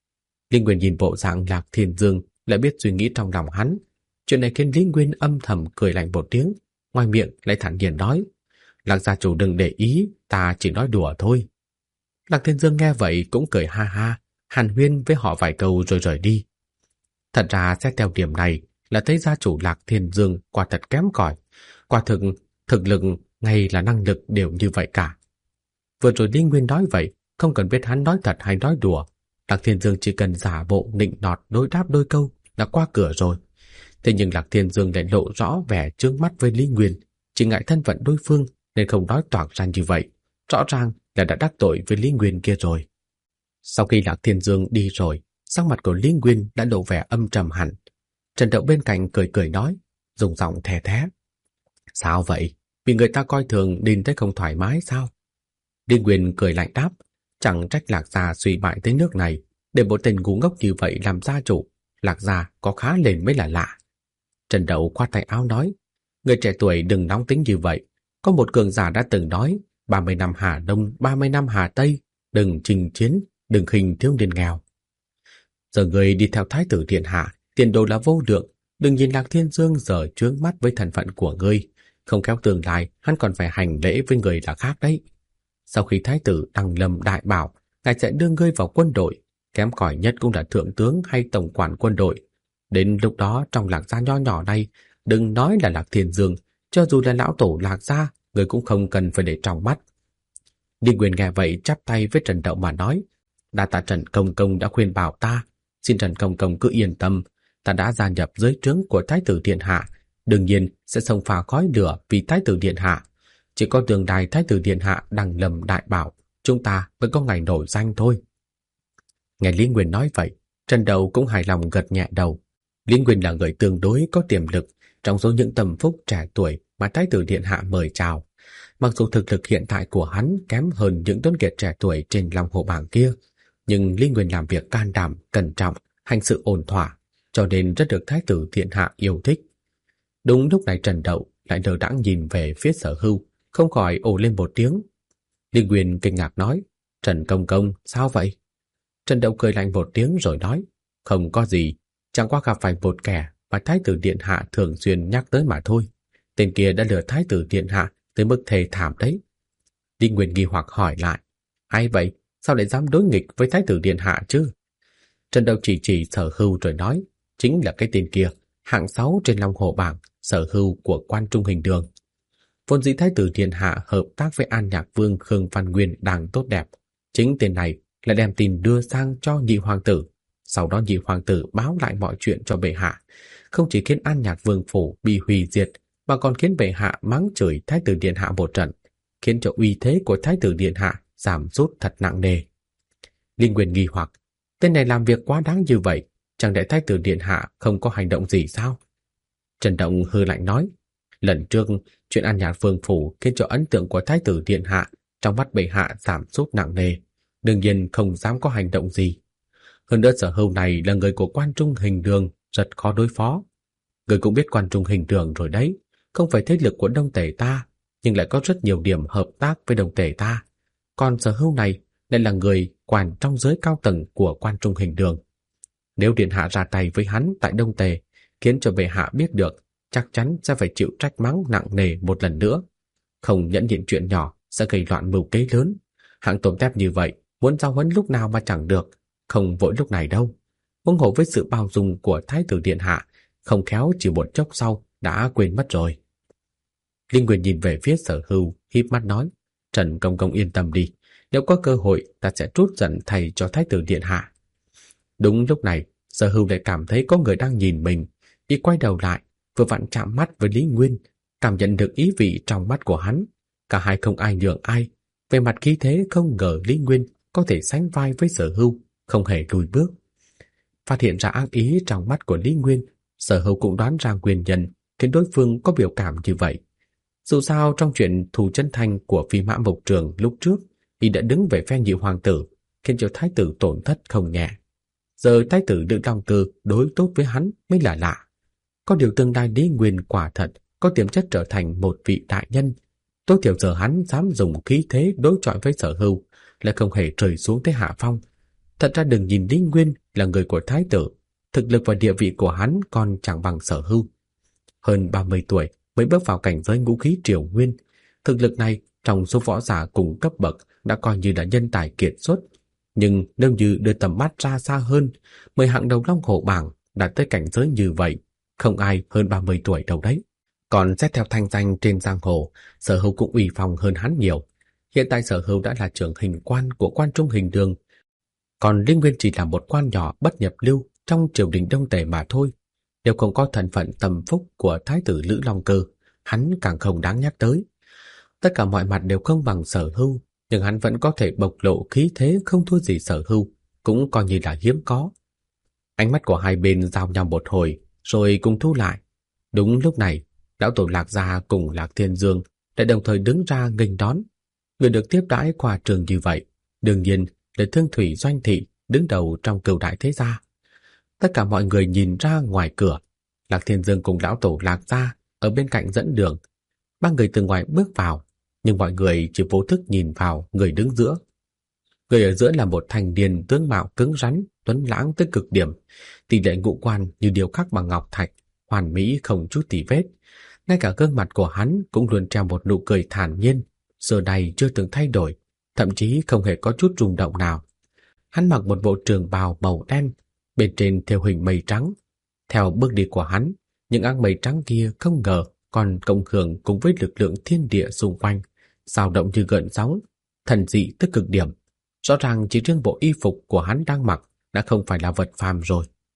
Lý Nguyên nhìn bộ dạng Lạc Thiên Dương lại biết suy nghĩ trong lòng hắn. Chuyện này khiến Lý Nguyên âm thầm cười lạnh một tiếng, ngoài miệng lại thản nhiên nói: Lạc gia chủ đừng để ý, ta chỉ nói đùa thôi. Lạc Thiên Dương nghe vậy cũng cười ha ha, hàn huyên với họ vài câu rồi rời đi. Thật ra xét theo điểm này là thấy gia chủ Lạc Thiên Dương quả thật kém cỏi, quả thực lực ngay là năng lực đều như vậy cả. Vừa rồi Lý Nguyên nói vậy, không cần biết hắn nói thật hay nói đùa, Lạc Thiên Dương chỉ cần giả bộ nịnh nọt đối đáp đôi câu là qua cửa rồi. Thế nhưng Lạc Thiên Dương lại lộ rõ vẻ chướng mắt với Lý Nguyên, chỉ ngại thân phận đối phương nên không nói toạc ra như vậy, rõ ràng là đã đắc tội với Lý Nguyên kia rồi. Sau khi Lạc Thiên Dương đi rồi, sắc mặt của Lý Nguyên đã lộ vẻ âm trầm hẳn. Trần Đậu bên cạnh cười cười nói, dùng giọng thè thé: sao vậy? Vì người ta coi thường nên thấy không thoải mái sao? Lý Nguyên cười lạnh đáp: chẳng trách Lạc gia suy bại tới nước này, để một tên ngu ngốc như vậy làm gia chủ, Lạc gia có khá lên mới là lạ. Trần Đậu khoát tay áo nói: người trẻ tuổi đừng nóng tính như vậy. Có một cường giả đã từng nói 30 năm Hà Đông, 30 năm Hà Tây, đừng chinh chiến, đừng khinh thiếu niên nghèo. Giờ người đi theo thái tử điện hạ, tiền đồ là vô lượng, đừng nhìn Lạc Thiên Dương giờ chướng mắt với thân phận của ngươi, không khéo tương lai hắn còn phải hành lễ với người là khác đấy. Sau khi thái tử đăng lâm đại bảo, ngài sẽ đưa ngươi vào quân đội, kém cỏi nhất cũng là thượng tướng hay tổng quản quân đội. Đến lúc đó trong Lạc gia nho nhỏ này, đừng nói là Lạc Thiên Dương, cho dù là lão tổ Lạc gia, người cũng không cần phải để trong mắt. Điền Nguyên nghe vậy chắp tay với Trần Đậu mà nói: đa tạ Trần Công Công đã khuyên bảo ta, xin Trần Công Công cứ yên tâm, ta đã gia nhập dưới trướng của Thái tử điện hạ, đương nhiên sẽ xông pha khói lửa vì Thái tử điện hạ. Chỉ có tương đài Thái tử điện hạ đăng lâm đại bảo, chúng ta mới có ngày nổi danh thôi. Nghe Lý Nguyên nói vậy, Trần Đầu cũng hài lòng gật nhẹ đầu. Lý Nguyên là người tương đối có tiềm lực trong số những tâm phúc trẻ tuổi mà Thái tử điện hạ mời chào. Mặc dù thực lực hiện tại của hắn kém hơn những tuấn kiệt trẻ tuổi trên Long Hồ bảng kia, nhưng Lý Nguyên làm việc can đảm, cẩn trọng, hành sự ổn thỏa, cho nên rất được Thái tử điện hạ yêu thích. Đúng lúc này Trần Đậu lại lờ đãng nhìn về phía Sở Hưu, không khỏi ồ lên một tiếng. Lý Nguyên kinh ngạc nói, Trần công công, sao vậy? Trần Đậu cười lạnh một tiếng rồi nói, không có gì, chẳng qua gặp phải một kẻ mà Thái tử điện hạ thường xuyên nhắc tới mà thôi. Tên kia đã lừa Thái tử điện hạ tới mức thê thảm đấy. Lý Nguyên nghi hoặc hỏi lại, ai vậy? Sao lại dám đối nghịch với Thái tử điện hạ chứ? Trần Đậu chỉ Sở Hưu rồi nói, chính là cái tên kia, hạng 6 trên Long Hồ bảng, Sở Hưu của Quan Trung Hình Đường. Vốn dĩ Thái tử điện hạ hợp tác với An Nhạc Vương Khương Văn Nguyên đang tốt đẹp, chính tên này lại đem tin đưa sang cho nhị hoàng tử. Sau đó nhị hoàng tử báo lại mọi chuyện cho bệ hạ, không chỉ khiến An Nhạc Vương phủ bị hủy diệt, mà còn khiến bệ hạ mắng chửi Thái tử điện hạ một trận, khiến cho uy thế của Thái tử điện hạ giảm sút thật nặng nề. Linh Nguyên nghi hoặc, tên này làm việc quá đáng như vậy, chẳng lẽ Thái tử điện hạ không có hành động gì sao? Trần Động hừ lạnh nói, lần trước chuyện An Nhạc Vương phủ khiến cho ấn tượng của Thái tử điện hạ trong mắt bệ hạ giảm sút nặng nề, đương nhiên không dám có hành động gì. Hơn nữa Sở Hưu này là người của Quan Trung Hình Đường, rất khó đối phó. Người cũng biết Quan Trung Hình Đường rồi đấy, không phải thế lực của Đông Tề ta, nhưng lại có rất nhiều điểm hợp tác với Đông Tề ta. Còn Sở Hưu này lại là người quản trong giới cao tầng của Quan Trung Hình Đường. Nếu điện hạ ra tay với hắn tại Đông Tề, khiến cho bệ hạ biết được, chắc chắn sẽ phải chịu trách mắng nặng nề một lần nữa. Không nhẫn nhịn chuyện nhỏ sẽ gây loạn mưu kế lớn. Hạng tôm tép như vậy, muốn giao huấn lúc nào mà chẳng được, không vội lúc này đâu. Huống hồ với sự bao dung của Thái tử điện hạ, không khéo chỉ một chốc sau đã quên mất rồi. Linh Nguyên nhìn về phía Sở Hưu, híp mắt nói, Trần công công yên tâm đi, nếu có cơ hội ta sẽ trút giận thầy cho Thái tử điện hạ. Đúng lúc này, Sở Hưu lại cảm thấy có người đang nhìn mình, y quay đầu lại, vừa vặn chạm mắt với Lý Nguyên, cảm nhận được ý vị trong mắt của hắn. Cả hai không ai nhường ai, về mặt khí thế không ngờ Lý Nguyên có thể sánh vai với Sở Hưu, không hề lùi bước. Phát hiện ra ác ý trong mắt của Lý Nguyên, Sở Hưu cũng đoán ra nguyên nhân khiến đối phương có biểu cảm như vậy. Dù sao trong chuyện thù chân thành của Phi Mã Mộc Trường lúc trước, y đã đứng về phe nhị hoàng tử, khiến cho thái tử tổn thất không nhẹ. Giờ thái tử được Long Cơ đối tốt với hắn mới là lạ. Có điều tương lai Lý Nguyên quả thật có tiềm chất trở thành một vị đại nhân. Tối thiểu giờ hắn dám dùng khí thế đối chọi với Sở Hưu, lại không hề rơi xuống thế hạ phong. Thật ra đừng nhìn Lý Nguyên là người của thái tử, thực lực và địa vị của hắn còn chẳng bằng Sở Hưu. Hơn 30 tuổi mới bước vào cảnh giới ngũ khí triều nguyên, thực lực này trong số võ giả cùng cấp bậc đã coi như là nhân tài kiệt xuất. Nhưng nếu như đưa tầm mắt ra xa hơn, 10 hạng đầu Long Hổ bảng đạt tới cảnh giới như vậy, không ai hơn 30 tuổi đâu đấy. Còn xét theo thanh danh trên giang hồ, Sở Hưu cũng uy phong hơn hắn nhiều. Hiện tại Sở Hưu đã là trưởng hình quan của Quan Trung Hình Đường, còn Linh Nguyên chỉ là một quan nhỏ bất nhập lưu trong triều đình Đông Tề mà thôi. Nếu không có thân phận tầm phúc của thái tử Lữ Long Cơ, hắn càng không đáng nhắc tới. Tất cả mọi mặt đều không bằng Sở Hưu, nhưng hắn vẫn có thể bộc lộ khí thế không thua gì Sở Hưu, cũng coi như là hiếm có. Ánh mắt của hai bên giao nhau một hồi, rồi cùng thu lại. Đúng lúc này, lão tổ Lạc Gia cùng Lạc Thiên Dương đã đồng thời đứng ra nghênh đón. Người được tiếp đãi qua trường như vậy, đương nhiên là Thương Thủy Doanh Thị đứng đầu trong cửu đại thế gia. Tất cả mọi người nhìn ra ngoài cửa, Lạc Thiên Dương cùng lão tổ Lạc Gia ở bên cạnh dẫn đường. Ba người từ ngoài bước vào, nhưng mọi người chỉ vô thức nhìn vào người đứng giữa. Người ở giữa là một thanh niên tướng mạo cứng rắn, tuấn lãng tới cực điểm, tỷ lệ ngũ quan như điêu khắc bằng ngọc thạch, hoàn mỹ không chút tì vết. Ngay cả gương mặt của hắn cũng luôn treo một nụ cười thản nhiên, giờ này chưa từng thay đổi, thậm chí không hề có chút rung động nào. Hắn mặc một bộ trường bào màu đen, bên trên thêu hình mây trắng. Theo bước đi của hắn, những áng mây trắng kia không ngờ còn cộng hưởng cùng với lực lượng thiên địa xung quanh, dao động như gợn sóng, thần dị tới cực điểm. Rõ ràng chỉ riêng bộ y phục của hắn đang mặc đã không phải là vật phàm rồi.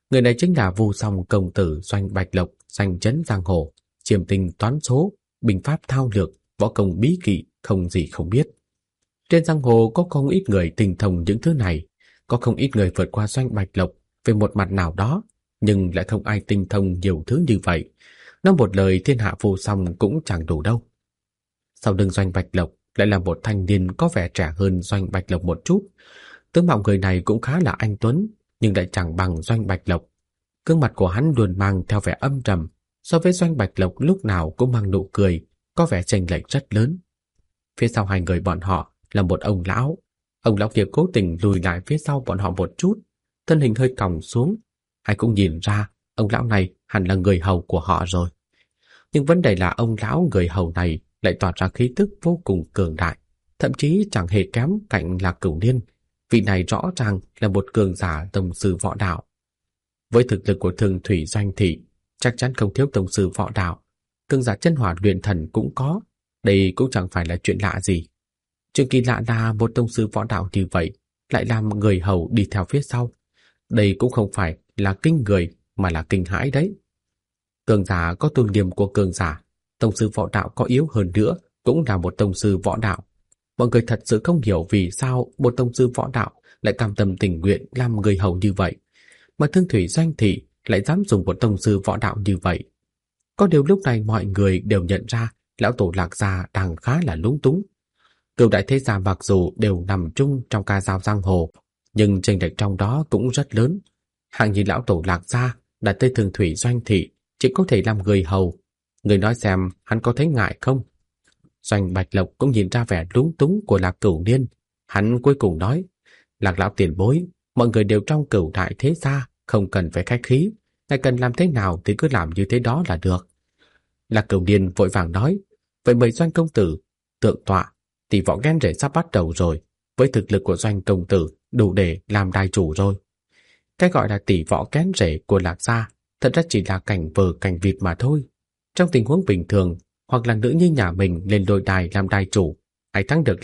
Người này chính là Vô Song công tử Doanh Bạch Lộc, danh chấn giang hồ, chiêm tinh toán số, binh pháp thao lược, võ công bí kỵ, không gì không biết. Trên giang hồ có không ít người tinh thông những thứ này, có không ít người vượt qua Doanh Bạch Lộc về một mặt nào đó, nhưng lại không ai tinh thông nhiều thứ như vậy. Nói một lời thiên hạ Vô Song cũng chẳng đủ đâu. Sau lưng Doanh Bạch Lộc lại là một thanh niên có vẻ trẻ hơn Doanh Bạch Lộc một chút. Tướng mạo người này cũng khá là anh tuấn, nhưng lại chẳng bằng Doanh Bạch Lộc. Gương mặt của hắn luôn mang theo vẻ âm trầm, so với Doanh Bạch Lộc lúc nào cũng mang nụ cười, có vẻ chênh lệch rất lớn. Phía sau hai người bọn họ là một ông lão. Ông lão kia cố tình lùi lại phía sau bọn họ một chút, thân hình hơi còng xuống. Ai cũng nhìn ra ông lão này hẳn là người hầu của họ rồi. Nhưng vấn đề là ông lão người hầu này lại tỏa ra khí tức vô cùng cường đại, thậm chí chẳng hề kém cạnh Lạc Cửu Niên. Vị này rõ ràng là một cường giả tông sư võ đạo. Với thực lực của Thường Thủy Doanh thị, chắc chắn không thiếu tông sư võ đạo. Cường giả chân hỏa luyện thần cũng có, đây cũng chẳng phải là chuyện lạ gì. Chuyện kỳ lạ là một tông sư võ đạo như vậy lại làm người hầu đi theo phía sau. Đây cũng không phải là kinh người mà là kinh hãi đấy. Cường giả có tôn nghiêm của cường giả, tông sư võ đạo có yếu hơn nữa cũng là một tông sư võ đạo. Mọi người thật sự không hiểu vì sao một tông sư võ đạo lại cam tâm tình nguyện làm người hầu như vậy, mà Thương Thủy Doanh thị lại dám dùng một tông sư võ đạo như vậy. Có điều lúc này mọi người đều nhận ra lão tổ Lạc gia đang khá là lúng túng. Cửu đại thế gia mặc dù đều nằm chung trong ca dao giang hồ, nhưng chênh lệch trong đó cũng rất lớn. Hạng như lão tổ Lạc gia đặt tên Thương Thủy Doanh thị chỉ có thể làm người hầu. Người nói xem hắn có thấy ngại không? Doanh Bạch Lộc cũng nhìn ra vẻ lúng túng của Lạc Cửu Niên. Hắn cuối cùng nói: Lạc lão tiền bối, mọi người đều trong Cửu đại thế gia, không cần phải khách khí, ngài cần làm thế nào thì cứ làm như thế đó là được. Lạc Cửu Niên vội vàng nói: vậy mời Doanh công tử tượng tọa, tỷ võ ghen rể sắp bắt đầu rồi, với thực lực của Doanh công tử đủ để làm đài chủ rồi. Cái gọi là tỷ võ kén rể của Lạc gia thật ra chỉ là cảnh vờ cảnh vịt mà thôi. Trong tình huống bình thường, hoặc là nữ như nhà mình lên đôi đài làm đài chủ, ai thắng được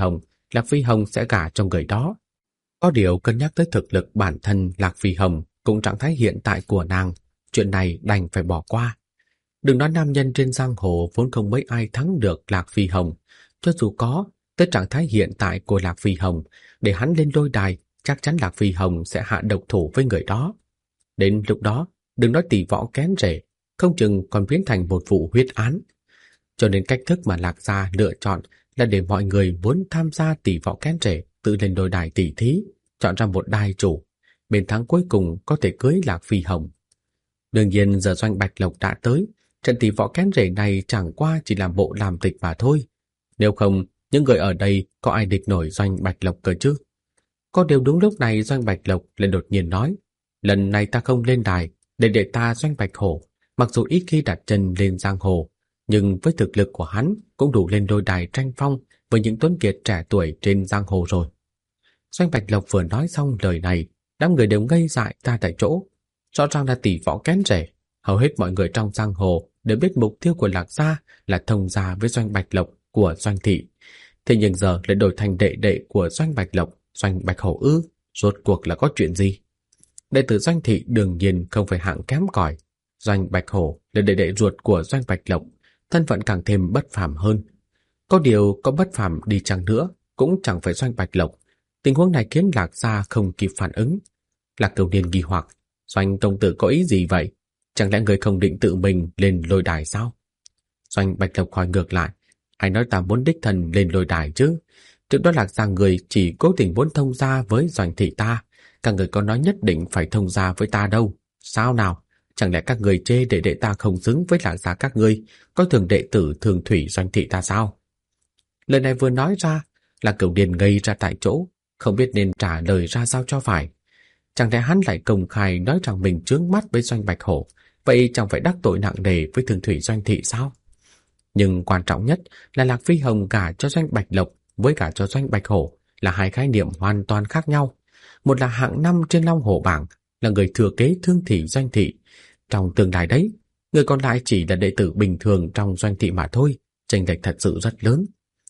Lạc Phi Hồng sẽ gả cho người đó. Có điều cân nhắc tới thực lực bản thân Lạc Phi Hồng cùng trạng thái hiện tại của nàng, chuyện này đành phải bỏ qua. Đừng nói nam nhân trên giang hồ vốn không mấy ai thắng được Lạc Phi Hồng, cho dù có, tới trạng thái hiện tại của Lạc Phi Hồng, để hắn lên đôi đài, chắc chắn Lạc Phi Hồng sẽ hạ độc thủ với người đó. Đến lúc đó, đừng nói tỷ võ kén rể, không chừng còn biến thành một vụ huyết án. Cho nên cách thức mà Lạc gia lựa chọn là để mọi người muốn tham gia tỷ võ kén rể tự lên đôi đài tỷ thí, chọn ra một đài chủ, bên thắng cuối cùng có thể cưới Lạc Phi Hồng. Đương nhiên giờ Doanh Bạch Lộc đã tới, trận tỷ võ kén rể này chẳng qua chỉ làm bộ làm tịch mà thôi. Nếu không, những người ở đây có ai địch nổi Doanh Bạch Lộc cơ chứ? Có điều đúng lúc này Doanh Bạch Lộc lại đột nhiên nói: lần này ta không lên đài, để ta Doanh Bạch Hổ, mặc dù ít khi đặt chân lên giang hồ, nhưng với thực lực của hắn cũng đủ lên đôi đài tranh phong với những tuấn kiệt trẻ tuổi trên giang hồ rồi. Doanh Bạch Lộc vừa nói xong lời này, đám người đều ngây dại ra tại chỗ. Rõ ràng là tỷ võ kén rể, hầu hết mọi người trong giang hồ đều biết mục tiêu của Lạc gia là thông gia với Doanh Bạch Lộc của Doanh thị. Thế nhưng giờ lại đổi thành đệ đệ của Doanh Bạch Lộc, Doanh Bạch Hổ ư? Rốt cuộc là có chuyện gì? Đệ tử Doanh thị đương nhiên không phải hạng kém cỏi. Doanh Bạch Hổ là đệ đệ ruột của Doanh Bạch Lộc, thân phận càng thêm bất phàm hơn. Có điều có bất phàm đi chăng nữa cũng chẳng phải Doanh Bạch Lộc. Tình huống này khiến Lạc gia không kịp phản ứng. Lạc Cửu Niên nghi hoặc: Doanh công tử có ý gì vậy? Chẳng lẽ người không định tự mình lên lôi đài sao? Doanh Bạch Lộc hỏi ngược lại: ai nói ta muốn đích thân lên lôi đài chứ? Trước đó Lạc gia người chỉ cố tình muốn thông gia với Doanh thị ta, các người có nói nhất định phải thông gia với ta đâu. Sao nào? Chẳng lẽ các người chê đệ đệ ta không xứng với Lạc gia các ngươi, coi thường đệ tử Thường Thủy Doanh thị ta sao? Lời này vừa nói ra, Lạc Cửu Niên ngây ra tại chỗ, không biết nên trả lời ra sao cho phải. Chẳng lẽ hắn lại công khai nói rằng mình chướng mắt với Doanh Bạch Hổ, vậy chẳng phải đắc tội nặng nề với Thường Thủy Doanh thị sao? Nhưng quan trọng nhất là Lạc Phi Hồng gả cho Doanh Bạch Lộc với gả cho Doanh Bạch Hổ là hai khái niệm hoàn toàn khác nhau. Một là hạng 5 trên Long Hổ bảng, là người thừa kế Thương thị Doanh thị. Trong tương lai đấy, người còn lại chỉ là đệ tử bình thường trong Doanh thị mà thôi, chênh lệch thật sự rất lớn.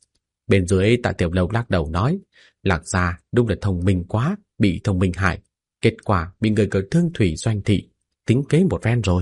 Bên dưới Tạ Tiểu Lâu lắc đầu nói: Lạc gia đúng là thông minh quá, bị thông minh hại. kết quả bị người cờ Thương Thủy Doanh thị tính kế một phen rồi.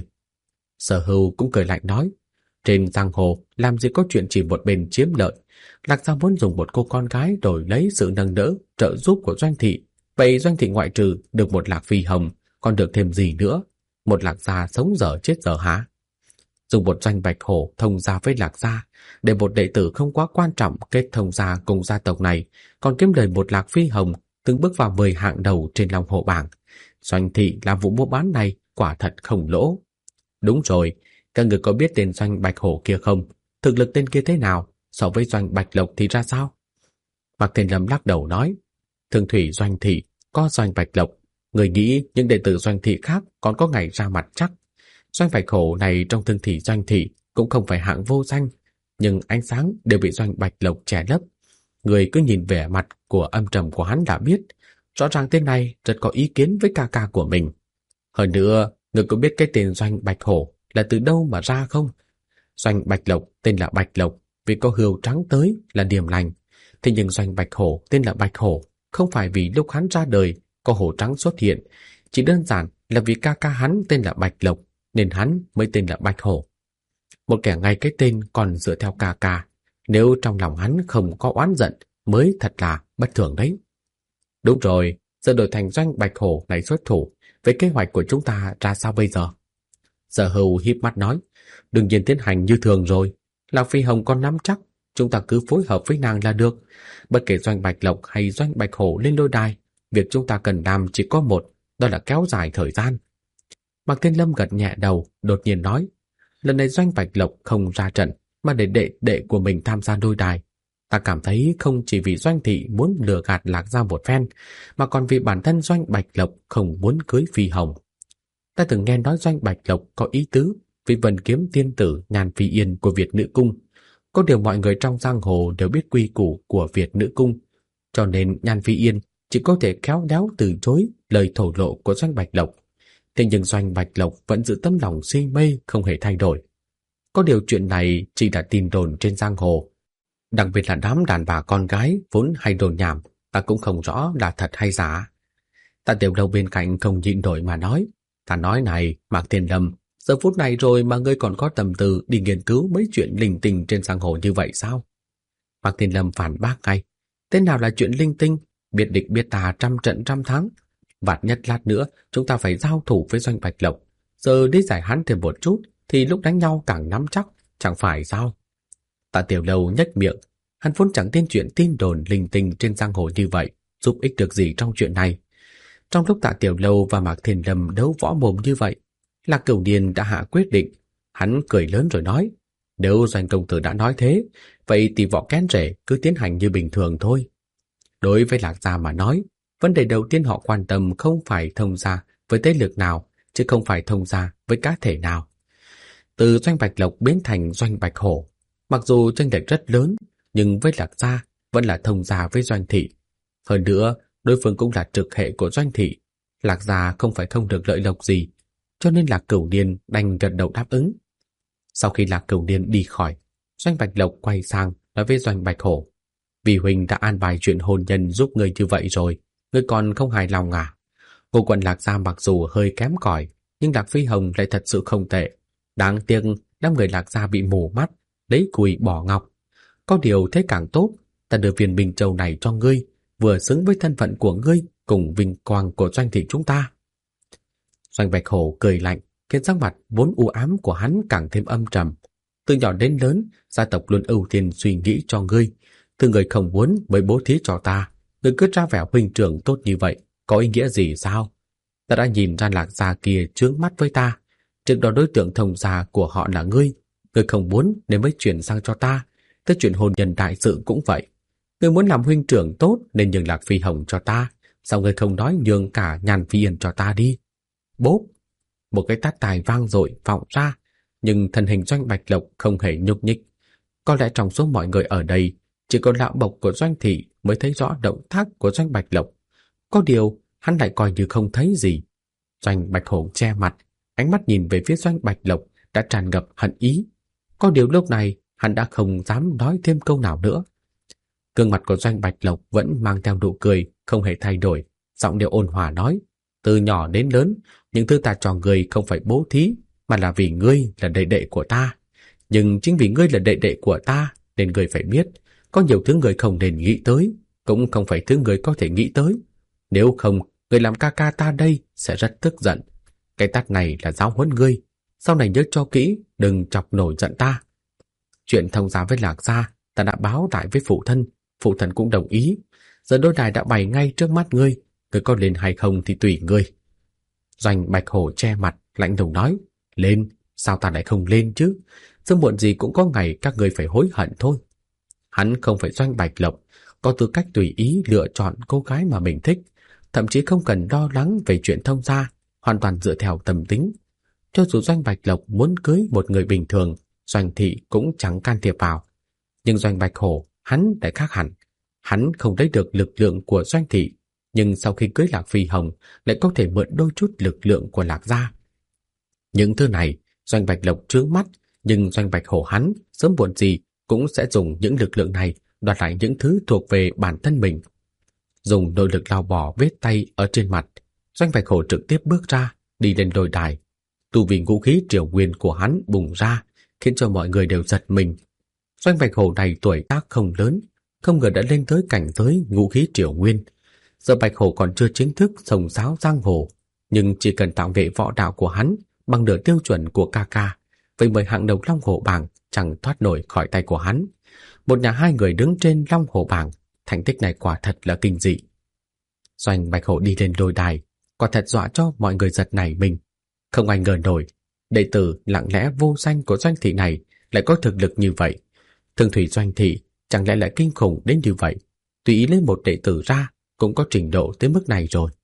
Sở Hưu cũng cười lạnh nói, trên giang hồ làm gì có chuyện chỉ một bên chiếm lợi. Lạc gia muốn dùng một cô con gái đổi lấy sự nâng đỡ, trợ giúp của Doanh thị. Vậy Doanh thị ngoại trừ được một Lạc Phi Hồng, còn được thêm gì nữa? Một Lạc gia sống dở chết dở hả? Dùng một Doanh Bạch Hổ thông gia với Lạc gia, để một đệ tử không quá quan trọng kết thông gia cùng gia tộc này, còn kiếm lời một Lạc Phi Hồng, từng bước vào 10 hạng đầu trên Long Hổ bảng. Doanh thị làm vụ mua bán này quả thật không lỗ. Đúng rồi, các người có biết tên Doanh Bạch Hổ kia không? Thực lực tên kia thế nào? So với Doanh Bạch Lộc thì ra sao? Mạc Thiên Lâm lắc đầu nói, Thương Thủy Doanh thị có Doanh Bạch Lộc, người nghĩ những đệ tử Doanh thị khác còn có ngày ra mặt chắc. Doanh Bạch Hổ này trong Thương Thủy Doanh thị cũng không phải hạng vô danh, nhưng ánh sáng đều bị Doanh Bạch Lộc che lấp. Người cứ nhìn vẻ mặt của âm trầm của hắn đã biết, rõ ràng tên này rất có ý kiến với ca ca của mình. Hơn nữa, người có biết cái tên Doanh Bạch Hổ là từ đâu mà ra không? Doanh Bạch Lộc tên là Bạch Lộc vì có hươu trắng tới là điềm lành. Thế nhưng Doanh Bạch Hổ tên là Bạch Hổ không phải vì lúc hắn ra đời có hổ trắng xuất hiện, chỉ đơn giản là vì ca ca hắn tên là Bạch Lộc nên hắn mới tên là Bạch Hổ. Một kẻ ngay cái tên còn dựa theo ca ca, nếu trong lòng hắn không có oán giận mới thật là bất thường đấy. Đúng rồi, giờ đổi thành Doanh Bạch Hổ này xuất thủ, với kế hoạch của chúng ta ra sao bây giờ? Sở Hưu híp mắt nói, đương nhiên tiến hành như thường rồi. Lạc Phi Hồng còn nắm chắc, chúng ta cứ phối hợp với nàng là được. Bất kể Doanh Bạch Lộc hay Doanh Bạch Hổ lên lôi đài, việc chúng ta cần làm chỉ có một, đó là kéo dài thời gian. Mạc Thiên Lâm gật nhẹ đầu, đột nhiên nói, lần này Doanh Bạch Lộc không ra trận, mà để đệ của mình tham gia lôi đài. Ta cảm thấy không chỉ vì Doanh thị muốn lừa gạt Lạc gia một phen, mà còn vì bản thân Doanh Bạch Lộc không muốn cưới Phi Hồng. Ta từng nghe nói Doanh Bạch Lộc có ý tứ vì Vân Kiếm tiên tử Nhan Phi Yên của Việt Nữ Cung. Có điều mọi người trong giang hồ đều biết quy củ của Việt Nữ Cung, cho nên Nhan Phi Yên chỉ có thể khéo léo từ chối lời thổ lộ của Doanh Bạch Lộc. Thế nhưng Doanh Bạch Lộc vẫn giữ tấm lòng si mê không hề thay đổi. Có điều chuyện này chỉ là tin đồn trên giang hồ. Đặc biệt là đám đàn bà con gái vốn hay đồn nhảm, ta cũng không rõ là thật hay giả. Tạ Tiểu Lâu bên cạnh không nhịn nổi mà nói, ta nói này, Mạc Thiên Lâm, giờ phút này rồi mà ngươi còn có tâm tư đi nghiên cứu mấy chuyện linh tinh trên giang hồ như vậy sao? Mạc Thiên Lâm phản bác ngay, thế nào là chuyện linh tinh, biết địch biết ta trăm trận trăm thắng. Vạn nhất lát nữa chúng ta phải giao thủ với Doanh Bạch Lộc, giờ đi giải hắn thêm một chút thì lúc đánh nhau càng nắm chắc, chẳng phải sao? Tạ Tiểu Lâu nhếch miệng, hắn vốn chẳng tin chuyện tin đồn linh tinh trên giang hồ như vậy, giúp ích được gì trong chuyện này. Trong lúc Tạ Tiểu Lâu và Mạc Thiên Lâm đấu võ mồm như vậy, Lạc Cửu Điền đã hạ quyết định. Hắn cười lớn rồi nói, nếu Doanh công tử đã nói thế, vậy thì võ kén rể cứ tiến hành như bình thường thôi. Đối với Lạc gia mà nói, vấn đề đầu tiên họ quan tâm không phải thông gia với thế lực nào, chứ không phải thông gia với cá thể nào. Từ Doanh Bạch Lộc biến thành Doanh Bạch Hổ, mặc dù chênh lệch rất lớn, nhưng với Lạc gia vẫn là thông gia với Doanh thị. Hơn nữa, đối phương cũng là trực hệ của Doanh thị, Lạc gia không phải không được lợi lộc gì, cho nên Lạc Cửu Điền đành gật đầu đáp ứng. Sau khi Lạc Cửu Điền đi khỏi, Doanh Bạch Lộc quay sang nói với Doanh Bạch Hổ, vì huynh đã an bài chuyện hôn nhân giúp người như vậy rồi, ngươi còn không hài lòng à? Ngô quận Lạc gia mặc dù hơi kém cỏi, nhưng Lạc Phi Hồng lại thật sự không tệ. Đáng tiếc đám người Lạc gia bị mù mắt, lấy cùi bỏ ngọc. Có điều thế càng tốt, ta đưa viên Bình Châu này cho ngươi, vừa xứng với thân phận của ngươi cùng vinh quang của Doanh thị chúng ta. Doanh Bạch Hổ cười lạnh, khiến sắc mặt vốn u ám của hắn càng thêm âm trầm. Từ nhỏ đến lớn, gia tộc luôn ưu tiên suy nghĩ cho ngươi. Từ người không muốn mới bố thí cho ta, ngươi cứ ra vẻ huynh trưởng tốt như vậy, có ý nghĩa gì sao? Ta đã nhìn ra Lạc gia kia chướng mắt với ta. Trước đó đối tượng thông gia của họ là ngươi. Ngươi không muốn nên mới chuyển sang cho ta. Tới chuyện hôn nhân đại sự cũng vậy. Ngươi muốn làm huynh trưởng tốt nên nhường Lạc Phi Hồng cho ta. Sao ngươi không nói nhường cả Nhan Phi Yên cho ta đi? Bốp! Một cái tát tài vang dội vọng ra, nhưng thân hình Doanh Bạch Lộc không hề nhúc nhích. Có lẽ trong số mọi người ở đây, chỉ có lão bộc của Doanh thị mới thấy rõ động tác của Doanh Bạch Lộc. Có điều, hắn lại coi như không thấy gì. Doanh Bạch Hổ che mặt, ánh mắt nhìn về phía Doanh Bạch Lộc đã tràn ngập hận ý. Có điều lúc này, hắn đã không dám nói thêm câu nào nữa. Gương mặt của Doanh Bạch Lộc vẫn mang theo nụ cười, không hề thay đổi, giọng điệu ôn hòa nói, Từ nhỏ đến lớn, những thứ ta cho ngươi không phải bố thí, mà là vì ngươi là đệ đệ của ta. Nhưng chính vì ngươi là đệ đệ của ta, nên ngươi phải biết, có nhiều thứ ngươi không nên nghĩ tới, cũng không phải thứ ngươi có thể nghĩ tới. Nếu không, người làm ca ca ta đây sẽ rất tức giận. Cái tát này là giáo huấn ngươi, sau này nhớ cho kỹ, đừng chọc nổi giận ta. Chuyện thông gia với Lạc gia, ta đã báo lại với phụ thân cũng đồng ý. Giờ đối đài đã bày ngay trước mắt ngươi có lên hay không thì tùy ngươi. Doanh Bạch Hổ che mặt, lạnh lùng nói, lên, sao ta lại không lên chứ? Sớm muộn gì cũng có ngày các ngươi phải hối hận thôi. Hắn không phải Doanh Bạch Lộc, có tư cách tùy ý lựa chọn cô gái mà mình thích, thậm chí không cần lo lắng về chuyện thông gia, hoàn toàn dựa theo tâm tính. Cho dù Doanh Bạch Lộc muốn cưới một người bình thường, Doanh thị cũng chẳng can thiệp vào. Nhưng Doanh Bạch Hổ, hắn lại khác hẳn. Hắn không lấy được lực lượng của Doanh thị, nhưng sau khi cưới Lạc Phi Hồng lại có thể mượn đôi chút lực lượng của Lạc gia. Những thứ này Doanh Bạch Lộc trướng mắt, nhưng Doanh Bạch Hổ hắn sớm muộn gì cũng sẽ dùng những lực lượng này đoạt lại những thứ thuộc về bản thân mình. Dùng nội lực lau bỏ vết tay ở trên mặt, Doanh Bạch Hổ trực tiếp bước ra, đi lên đồi đài. Tu vi ngũ khí triều nguyên của hắn bùng ra, khiến cho mọi người đều giật mình. Doanh Bạch Hổ này tuổi tác không lớn, không ngờ đã lên tới cảnh giới ngũ khí triều nguyên. Giờ Bạch Hổ còn chưa chính thức sông sáo giang hồ, nhưng chỉ cần tạo vệ võ đạo của hắn bằng nửa tiêu chuẩn của ca ca, vậy mời hạng đầu Long Hổ bảng chẳng thoát nổi khỏi tay của hắn. Một nhà hai người đứng trên Long Hổ bảng, thành tích này quả thật là kinh dị. Doanh Bạch Hổ đi lên đồi đài, quả thật dọa cho mọi người giật nảy mình. Không ai ngờ nổi, đệ tử lặng lẽ vô danh của Doanh thị này lại có thực lực như vậy. Thương thủy Doanh thị chẳng lẽ lại kinh khủng đến như vậy? Tùy ý lấy một đệ tử ra cũng có trình độ tới mức này rồi.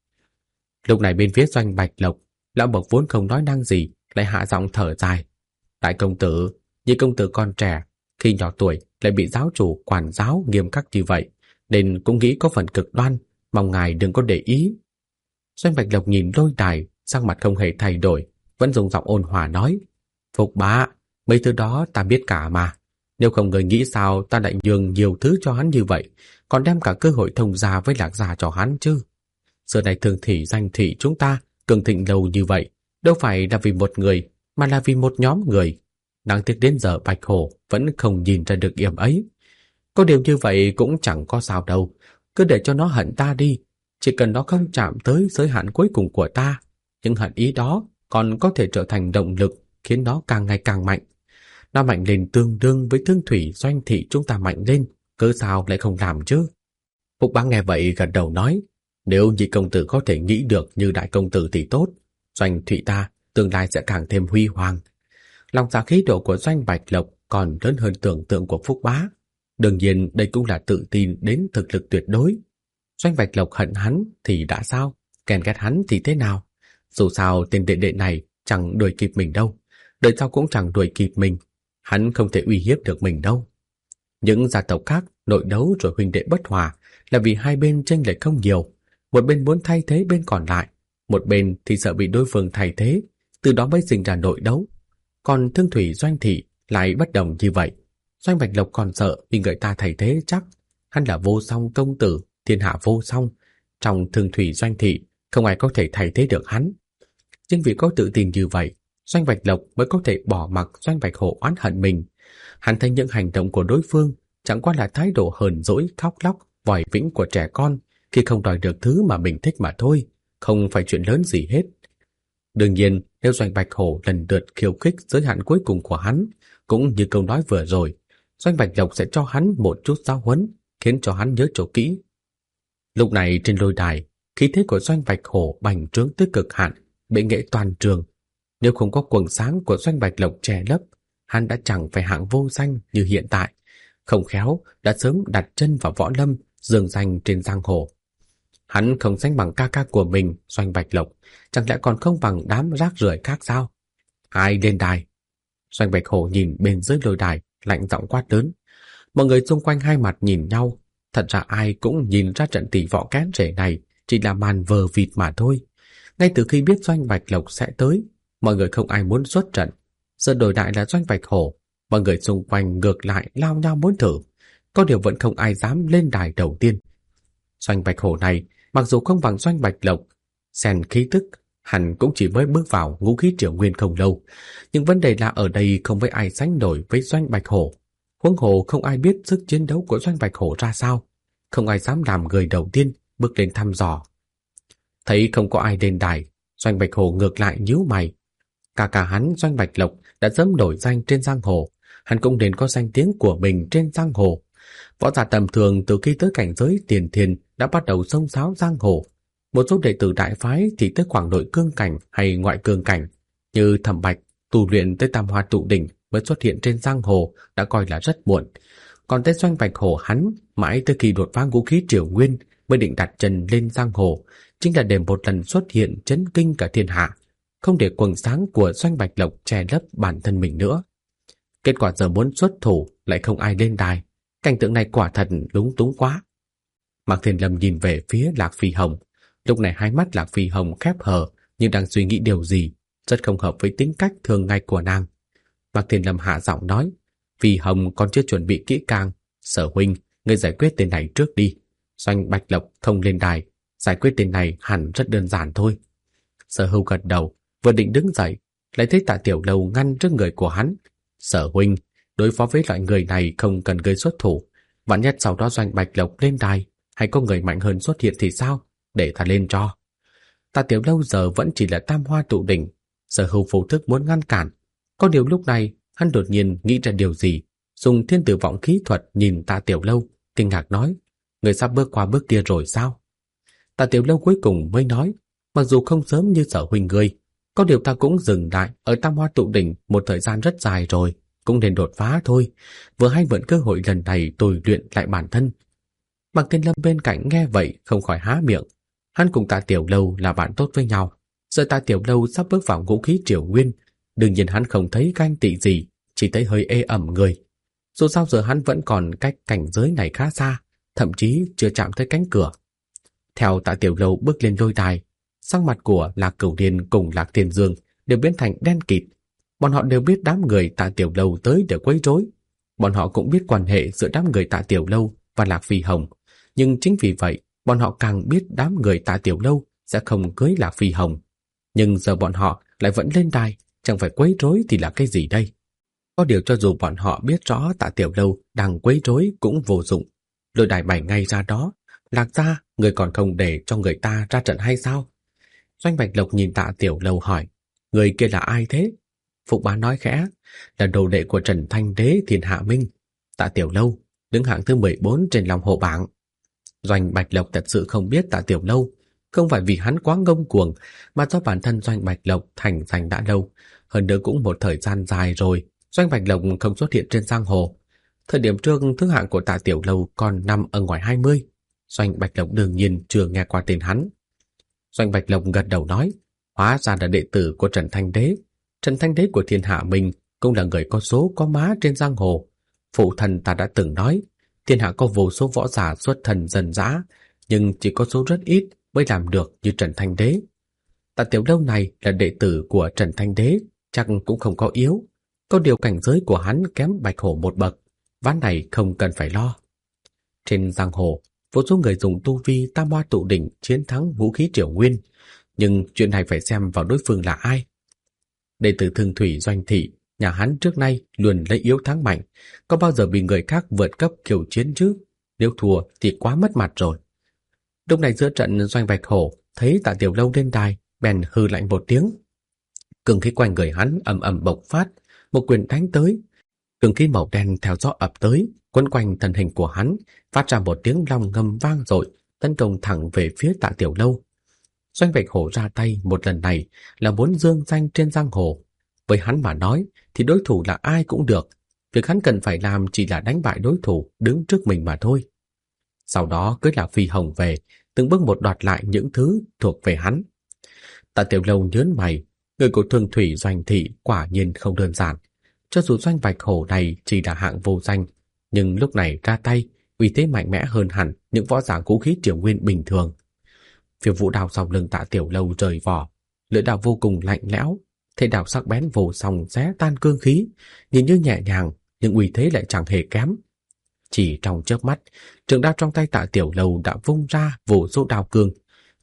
Lúc này bên phía Doanh Bạch Lộc, lão bộc vốn không nói năng gì, lại hạ giọng thở dài. Đại công tử, như công tử còn trẻ, khi nhỏ tuổi lại bị giáo chủ quản giáo nghiêm khắc như vậy, nên cũng nghĩ có phần cực đoan, mong ngài đừng có để ý. Doanh Bạch Lộc nhìn đôi đài, sắc mặt không hề thay đổi, vẫn dùng giọng ôn hòa nói, Phục bá, mấy thứ đó ta biết cả mà. Nếu không người nghĩ sao ta lại nhường nhiều thứ cho hắn như vậy, còn đem cả cơ hội thông gia với Lạc gia cho hắn chứ. Giờ này Thương thị Danh thị chúng ta cường thịnh lâu như vậy, đâu phải là vì một người, mà là vì một nhóm người. Đáng tiếc đến giờ Bạch Hổ vẫn không nhìn ra được điểm ấy. Có điều như vậy cũng chẳng có sao đâu, cứ để cho nó hận ta đi. Chỉ cần nó không chạm tới giới hạn cuối cùng của ta, những hận ý đó còn có thể trở thành động lực khiến nó càng ngày càng mạnh. Nó mạnh lên tương đương với Thương thủy Doanh thị chúng ta mạnh lên, cớ sao lại không làm chứ? Phục bá nghe vậy gật đầu nói, nếu nhị công tử có thể nghĩ được như đại công tử thì tốt, Doanh thị ta tương lai sẽ càng thêm huy hoàng. Lòng dạ khí độ của Doanh Bạch Lộc còn lớn hơn tưởng tượng của Phúc bá. Đương nhiên đây cũng là tự tin đến thực lực tuyệt đối. Doanh Bạch Lộc hận hắn thì đã sao, ghen ghét hắn thì thế nào? Dù sao tên đệ đệ này chẳng đuổi kịp mình đâu, đời sau cũng chẳng đuổi kịp mình. Hắn không thể uy hiếp được mình đâu. Những gia tộc khác nội đấu rồi huynh đệ bất hòa là vì hai bên chênh lệch không nhiều. Một bên muốn thay thế bên còn lại, một bên thì sợ bị đối phương thay thế, từ đó mới sinh ra nội đấu. Còn Thương thủy Doanh thị lại bất đồng như vậy. Doanh Bạch Lộc còn sợ bị người ta thay thế chắc. Hắn là vô song công tử, thiên hạ vô song. Trong Thương thủy Doanh thị, không ai có thể thay thế được hắn. Chính vì có tự tin như vậy, Doanh Bạch Lộc mới có thể bỏ mặc Doanh Bạch Hổ oán hận mình. Hắn thấy những hành động của đối phương chẳng qua là thái độ hờn dỗi, khóc lóc, vòi vĩnh của trẻ con khi không đòi được thứ mà mình thích mà thôi, không phải chuyện lớn gì hết. Đương nhiên, nếu Doanh Bạch Hổ lần lượt khiêu khích giới hạn cuối cùng của hắn, cũng như câu nói vừa rồi, Doanh Bạch Lộc sẽ cho hắn một chút giáo huấn, khiến cho hắn nhớ chỗ kỹ. Lúc này trên lôi đài, khí thế của Doanh Bạch Hổ bành trướng tới cực hạn, bệ nghệ toàn trường. Nếu không có quầng sáng của Doanh Bạch Lộc che lấp, hắn đã chẳng phải hạng vô danh như hiện tại, không khéo đã sớm đặt chân vào võ lâm, dương danh trên giang hồ. Hắn không sánh bằng ca ca của mình, Doanh Bạch Lộc, chẳng lẽ còn không bằng đám rác rưởi khác sao? Ai lên đài? Doanh Bạch Hổ nhìn bên dưới lôi đài, lạnh giọng quát lớn. Mọi người xung quanh hai mặt nhìn nhau, thật ra ai cũng nhìn ra trận tỷ võ kén rể này chỉ là màn vờ vịt mà thôi. Ngay từ khi biết Doanh Bạch Lộc sẽ tới, mọi người không ai muốn xuất trận. Giờ đổi đại là Doanh Bạch Hổ, mọi người xung quanh ngược lại lao nhau muốn thử, có điều vẫn không ai dám lên đài đầu tiên. Doanh Bạch Hổ này mặc dù không bằng Doanh Bạch Lộc, xen khí tức, hắn cũng chỉ mới bước vào ngũ khí triều nguyên không lâu, nhưng vấn đề là ở đây không với ai sánh nổi với Doanh Bạch Hổ. Huống hồ không ai biết sức chiến đấu của Doanh Bạch Hổ ra sao, không ai dám làm người đầu tiên bước lên thăm dò. Thấy không có ai lên đài, Doanh Bạch Hổ ngược lại nhíu mày. Cả hắn Doanh Bạch Lộc đã sớm nổi danh trên giang hồ, hắn cũng nên có danh tiếng của mình trên giang hồ. Võ giả tầm thường từ khi tới cảnh giới tiền thiên đã bắt đầu xông xáo giang hồ. Một số đệ tử đại phái thì tới khoảng nội cương cảnh hay ngoại cương cảnh, như Thẩm Bạch tu luyện tới Tam Hoa Tụ Đỉnh mới xuất hiện trên giang hồ đã coi là rất muộn. Còn tới Doanh Bạch Hổ hắn mãi tới khi đột phá ngũ khí triều nguyên mới định đặt chân lên giang hồ, chính là để một lần xuất hiện chấn kinh cả thiên hạ, không để quầng sáng của Doanh Bạch Lộc che lấp bản thân mình nữa. Kết quả giờ muốn xuất thủ lại không ai lên đài, cảnh tượng này quả thật lúng túng quá. Mạc Thiên Lâm nhìn về phía Lạc Phi Hồng, lúc này hai mắt Lạc Phi Hồng khép hờ như đang suy nghĩ điều gì, rất không hợp với tính cách thường ngày của nàng. Mạc Thiên Lâm hạ giọng nói, Phi Hồng còn chưa chuẩn bị kỹ càng, Sở huynh, ngươi giải quyết tên này trước đi. Doanh Bạch Lộc không lên đài, giải quyết tên này hẳn rất đơn giản thôi. Sở Hưu gật đầu, vừa định đứng dậy, lại thấy Tạ Tiểu Lâu ngăn trước người của hắn. Sở huynh, đối phó với loại người này không cần gây xuất thủ, vạn nhất sau đó Doanh Bạch Lộc lên đài hay có người mạnh hơn xuất hiện thì sao, để ta lên cho. Tạ Tiểu Lâu giờ vẫn chỉ là Tam Hoa Tụ Đỉnh, Sở Hưu vô thức muốn ngăn cản. Có điều lúc này hắn đột nhiên nghĩ ra điều gì, dùng thiên tử vọng khí thuật nhìn Tạ Tiểu Lâu, kinh ngạc nói, người sắp bước qua bước kia rồi sao? Tạ Tiểu Lâu cuối cùng mới nói, mặc dù không sớm như Sở huynh ngươi, có điều ta cũng dừng lại ở Tam Hoa Tụ Đỉnh một thời gian rất dài rồi, cũng nên đột phá thôi. Vừa hay mượn cơ hội lần này tôi luyện lại bản thân. Mạc Thiên Lâm bên cạnh nghe vậy không khỏi há miệng. Hắn cùng Tạ Tiểu Lâu là bạn tốt với nhau, giờ Tạ Tiểu Lâu sắp bước vào ngũ khí triều nguyên, đương nhiên hắn không thấy ganh tị gì, chỉ thấy hơi ê ẩm người. Dù sao giờ hắn vẫn còn cách cảnh giới này khá xa, thậm chí chưa chạm tới cánh cửa. Theo Tạ Tiểu Lâu bước lên lôi đài, sắc mặt của Lạc Cửu Điền cùng Lạc Thiên Dương đều biến thành đen kịt. Bọn họ đều biết đám người Tạ Tiểu Lâu tới để quấy rối. Bọn họ cũng biết quan hệ giữa đám người Tạ Tiểu Lâu và Lạc Phi Hồng, nhưng chính vì vậy bọn họ càng biết đám người Tạ Tiểu Lâu sẽ không cưới Lạc Phi Hồng. Nhưng giờ bọn họ lại vẫn lên đài, chẳng phải quấy rối thì là cái gì đây? Có điều cho dù bọn họ biết rõ Tạ Tiểu Lâu đang quấy rối cũng vô dụng. Lôi đài bày ngay ra đó, Lạc gia, người còn không để cho người ta ra trận hay sao? Doanh Bạch Lộc nhìn Tạ Tiểu Lâu hỏi, người kia là ai thế? Phục Bá nói khẽ, là đồ đệ của Trần Thanh Đế Thiên Hạ Minh. Tạ Tiểu Lâu đứng hạng thứ 14 trên Long Hồ bảng. Doanh Bạch Lộc thật sự không biết Tạ Tiểu Lâu, không phải vì hắn quá ngông cuồng, mà do bản thân Doanh Bạch Lộc thành danh đã lâu, hơn nữa cũng một thời gian dài rồi, Doanh Bạch Lộc không xuất hiện trên giang hồ. Thời điểm trước thứ hạng của Tạ Tiểu Lâu còn nằm ở ngoài 20. Doanh Bạch Lộc đương nhiên chưa nghe qua tên hắn. Doanh Bạch Lộc gật đầu nói, hóa ra là đệ tử của Trần Thanh Đế. Trần Thanh Đế của Thiên Hạ Minh cũng là người có số có má trên giang hồ. Phụ thần ta đã từng nói, thiên hạ có vô số võ giả xuất thần dần dã, nhưng chỉ có số rất ít mới làm được như Trần Thanh Đế. Tạ Tiểu Lâu này là đệ tử của Trần Thanh Đế, chắc cũng không có yếu. Có điều cảnh giới của hắn kém Bạch Hổ một bậc, ván này không cần phải lo. Trên giang hồ, vô số người dùng tu vi Tam Hoa Tụ Đỉnh chiến thắng vũ khí triều nguyên, nhưng chuyện này phải xem vào đối phương là ai. Đệ tử Thương Thủy Doanh Thị, nhà hắn trước nay luôn lấy yếu thắng mạnh, có bao giờ bị người khác vượt cấp khiêu chiến chứ? Nếu thua thì quá mất mặt rồi. Lúc này giữa trận, Doanh Bạch Hổ thấy Tạ Tiểu Lâu lên đài, bèn hừ lạnh một tiếng. Cường khí quanh người hắn ầm ầm bộc phát, một quyền đánh tới. Cường khí màu đen theo gió ập tới, quấn quanh thân hình của hắn, phát ra một tiếng long ngâm vang dội, tấn công thẳng về phía Tạ Tiểu Lâu. Doanh Bạch Hổ ra tay một lần này là muốn dương danh trên giang hồ. Với hắn mà nói thì đối thủ là ai cũng được, việc hắn cần phải làm chỉ là đánh bại đối thủ đứng trước mình mà thôi. Sau đó cưới Lạc Phi Hồng về, từng bước một đoạt lại những thứ thuộc về hắn. Tạ Tiểu Lâu nhớn mày, người của Thương Thủy Doanh Thị quả nhiên không đơn giản. Cho dù Doanh Bạch Hổ này chỉ là hạng vô danh, nhưng lúc này ra tay, uy thế mạnh mẽ hơn hẳn những võ giả vũ khí triều nguyên bình thường. Phiêu vũ đao sau lưng Tạ Tiểu Lâu rời vỏ, lưỡi đao vô cùng lạnh lẽo, thế đao sắc bén vô song xé tan cương khí, nhìn như nhẹ nhàng nhưng uy thế lại chẳng hề kém. Chỉ trong chớp mắt, trường đao trong tay Tạ Tiểu Lâu đã vung ra vô số đao cương,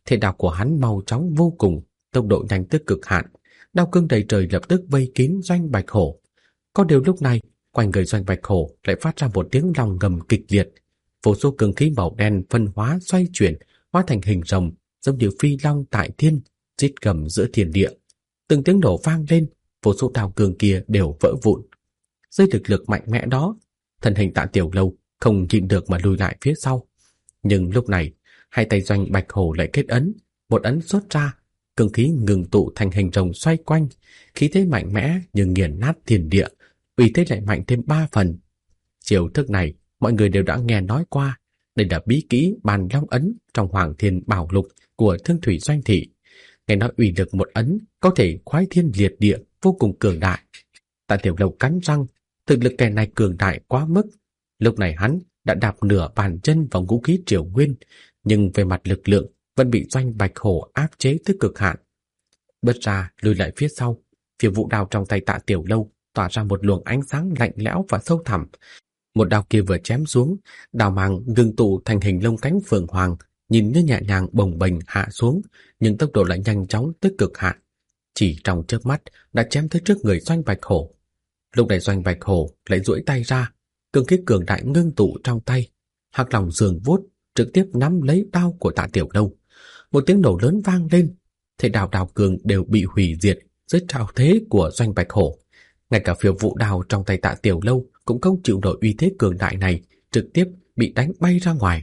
Thế đao của hắn mau chóng vô cùng, tốc độ nhanh tới cực hạn, đao cương đầy trời lập tức vây kín Doanh Bạch Hổ. Có điều lúc này, quanh người Doanh Bạch Hổ lại phát ra một tiếng long ngầm kịch liệt. Vô số cương khí màu đen phân hóa xoay chuyển, hóa thành hình rồng, giống như phi long tại thiên, rít gầm giữa thiên địa. Từng tiếng nổ vang lên, vô số đao cương kia đều vỡ vụn. Dưới thực lực mạnh mẽ đó, thân hình Tạ Tiểu Lâu không nhịn được mà lùi lại phía sau. Nhưng lúc này, hai tay Doanh Bạch Hổ lại kết ấn, một ấn xuất ra, cương khí ngừng tụ thành hình rồng xoay quanh, khí thế mạnh mẽ như nghiền nát thiên địa, uy thế lại mạnh thêm 3 phần. Chiêu thức này mọi người đều đã nghe nói qua, đây là bí kỹ Bàn Long ấn trong Hoàng Thiên Bảo Lục của Thương Thủy Doanh thị. Nghe nói uy lực một ấn có thể khoái thiên liệt địa, vô cùng cường đại. Tạ Tiểu Lâu cắn răng, thực lực kẻ này cường đại quá mức. Lúc này hắn đã đạp nửa bàn chân vào ngũ khí triều nguyên, nhưng về mặt lực lượng vẫn bị Doanh Bạch Hổ áp chế tới cực hạn. Bớt ra lùi lại phía sau, phía vũ đao trong tay Tạ Tiểu Lâu tỏa ra một luồng ánh sáng lạnh lẽo và sâu thẳm. Một đao kia vừa chém xuống, đao mang ngưng tụ thành hình lông cánh phượng hoàng, nhìn như nhẹ nhàng bồng bềnh hạ xuống, nhưng tốc độ lại nhanh chóng tới cực hạn. Chỉ trong chớp mắt đã chém tới trước người Doanh Bạch Hổ. Lúc này Doanh Bạch Hổ lại duỗi tay ra, cương khí cường đại ngưng tụ trong tay, hắc long giường vuốt trực tiếp nắm lấy đao của Tạ Tiểu Lâu. Một tiếng nổ lớn vang lên, thế đao cường đều bị hủy diệt dưới trảo thế của Doanh Bạch Hổ. Ngay cả phiêu vũ đao trong tay Tạ Tiểu Lâu cũng không chịu nổi uy thế cường đại này, trực tiếp bị đánh bay ra ngoài.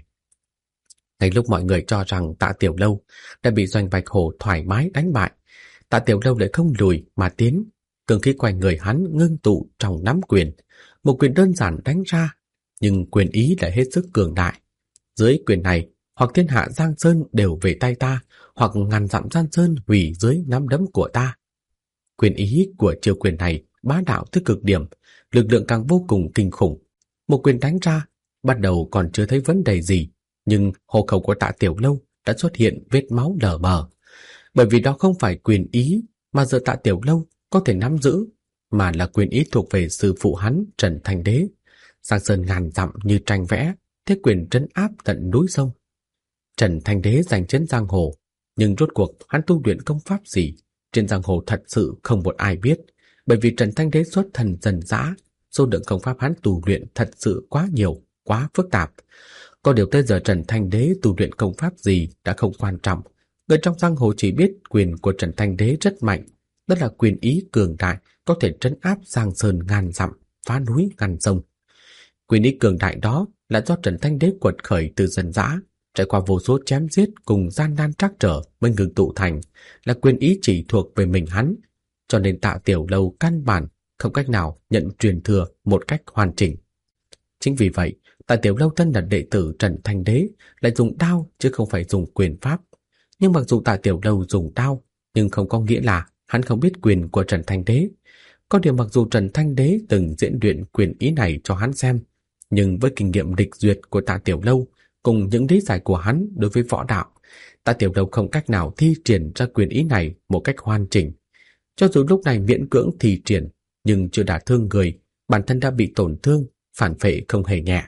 Ngay lúc mọi người cho rằng Tạ Tiểu Lâu đã bị Doanh Bạch Hổ thoải mái đánh bại, Tạ Tiểu Lâu lại không lùi mà tiến, cương khí quanh người hắn ngưng tụ trong nắm quyền, một quyền đơn giản đánh ra, nhưng quyền ý lại hết sức cường đại. Dưới quyền này, hoặc thiên hạ giang sơn đều về tay ta, hoặc ngàn dặm giang sơn hủy dưới nắm đấm của ta. Quyền ý của chiêu quyền này bá đạo tới cực điểm, lực lượng càng vô cùng kinh khủng. Một quyền đánh ra, bắt đầu còn chưa thấy vấn đề gì, nhưng hộ khẩu của Tạ Tiểu Lâu đã xuất hiện vết máu lờ mờ. Bởi vì đó không phải quyền ý mà giờ Tạ Tiểu Lâu có thể nắm giữ, mà là quyền ý thuộc về sư phụ hắn Trần Thanh Đế. Giang sơn ngàn dặm như tranh vẽ, thế quyền trấn áp tận núi sông. Trần Thanh Đế giành chấn giang hồ, nhưng rốt cuộc hắn tu luyện công pháp gì trên giang hồ thật sự không một ai biết, bởi vì Trần Thanh Đế xuất thần dần dã, số lượng công pháp hắn tu luyện thật sự quá nhiều, quá phức tạp. Có điều tới giờ Trần Thanh Đế tu luyện công pháp gì đã không quan trọng, người trong giang hồ chỉ biết quyền của Trần Thanh Đế rất mạnh, đó là quyền ý cường đại có thể trấn áp giang sơn ngàn dặm, phá núi ngàn sông. Quyền ý cường đại đó là do Trần Thanh Đế quật khởi từ dân dã, trải qua vô số chém giết cùng gian nan trắc trở mới ngừng tụ thành, là quyền ý chỉ thuộc về mình hắn, cho nên Tạ Tiểu Lâu căn bản không cách nào nhận truyền thừa một cách hoàn chỉnh. Chính vì vậy, Tạ Tiểu Lâu thân là đệ tử Trần Thanh Đế lại dùng đao chứ không phải dùng quyền pháp. Nhưng mặc dù Tạ Tiểu Lâu dùng đao, nhưng không có nghĩa là hắn không biết quyền của Trần Thanh Đế. Có điều mặc dù Trần Thanh Đế từng diễn luyện quyền ý này cho hắn xem, nhưng với kinh nghiệm địch duyệt của Tạ Tiểu Lâu cùng những lý giải của hắn đối với võ đạo, Tạ Tiểu Lâu không cách nào thi triển ra quyền ý này một cách hoàn chỉnh. Cho dù lúc này miễn cưỡng thi triển, nhưng chưa đả thương người, bản thân đã bị tổn thương, phản phệ không hề nhẹ.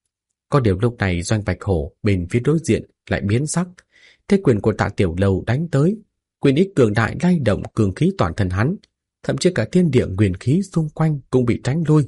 Có điều lúc này Doanh Bạch Hổ bên phía đối diện lại biến sắc, thế quyền của Tạ Tiểu Lâu đánh tới, quyền ý cường đại lay động cường khí toàn thân hắn, thậm chí cả thiên địa nguyên khí xung quanh cũng bị tránh lui.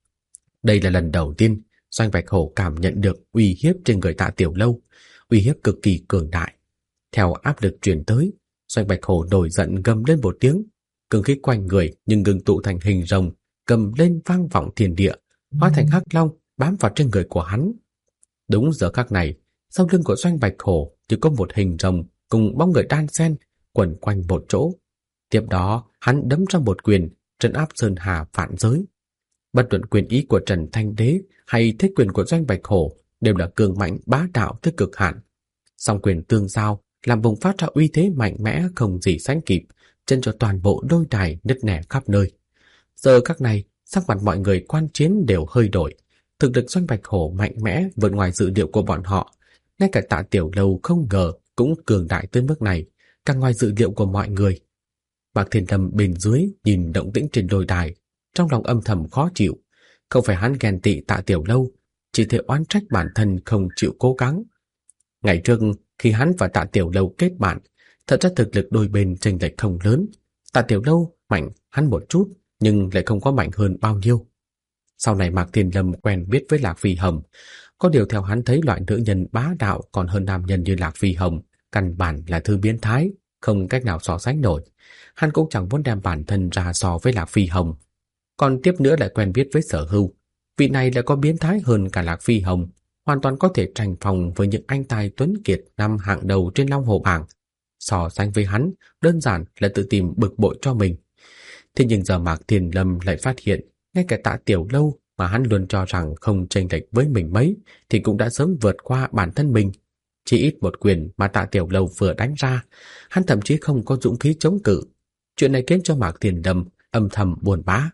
Đây là lần đầu tiên Doanh Bạch Hổ cảm nhận được uy hiếp trên người Tạ Tiểu Lâu, uy hiếp cực kỳ cường đại. Theo áp lực truyền tới, Doanh Bạch Hổ nổi giận gầm lên một tiếng, cường khí quanh người nhưng ngưng tụ thành hình rồng, cầm lên vang vọng thiên địa, hóa thành hắc long bám vào trên người của hắn. Đúng giờ khắc này, sau lưng của Doanh Bạch Hổ chỉ có một hình rồng cùng bóng người đan xen quẩn quanh một chỗ. Tiếp đó, hắn đấm ra một quyền, trấn áp sơn hà vạn giới. Bất luận quyền ý của Trần Thanh Đế hay thế quyền của Doanh Bạch Hổ đều là cường mạnh bá đạo tới cực hạn. Song quyền tương giao làm bùng phát ra uy thế mạnh mẽ không gì sánh kịp, chân cho toàn bộ đôi đài nứt nẻ khắp nơi. Giờ các này, sắc mặt mọi người quan chiến đều hơi đổi. Thực lực Doanh Bạch Hổ mạnh mẽ vượt ngoài dự liệu của bọn họ. Ngay cả Tạ Tiểu Lâu không ngờ cũng cường đại tới mức này, càng ngoài dự liệu của mọi người. Mạc Thiên Lâm bên dưới nhìn động tĩnh trên đôi đài, trong lòng âm thầm khó chịu. Không phải hắn ghen tị Tạ Tiểu Lâu, chỉ thể oán trách bản thân không chịu cố gắng. Ngày trước Khi hắn và Tạ Tiểu Lâu kết bạn, thật ra thực lực đôi bên chênh lệch không lớn. Tạ Tiểu Lâu mạnh hắn một chút, nhưng lại không có mạnh hơn bao nhiêu. Sau này Mạc Thiên Lâm quen biết với Lạc Phi Hồng, có điều theo hắn thấy loại nữ nhân bá đạo còn hơn nam nhân như Lạc Phi Hồng, căn bản là thứ biến thái, không cách nào so sánh nổi. Hắn cũng chẳng muốn đem bản thân ra so với Lạc Phi Hồng. Còn tiếp nữa lại quen biết với Sở Hưu, vị này lại có biến thái hơn cả Lạc Phi Hồng, hoàn toàn có thể tranh phòng với những anh tài tuấn kiệt năm hạng đầu trên Long Hồ bảng. So sánh với hắn, đơn giản là tự tìm bực bội cho mình. Thế nhưng giờ Mạc Thiên Lâm lại phát hiện, ngay cả Tạ Tiểu Lâu mà hắn luôn cho rằng không chênh lệch với mình mấy, thì cũng đã sớm vượt qua bản thân mình. Chỉ ít một quyền mà Tạ Tiểu Lâu vừa đánh ra, hắn thậm chí không có dũng khí chống cự. Chuyện này khiến cho Mạc Thiên Lâm âm thầm buồn bã.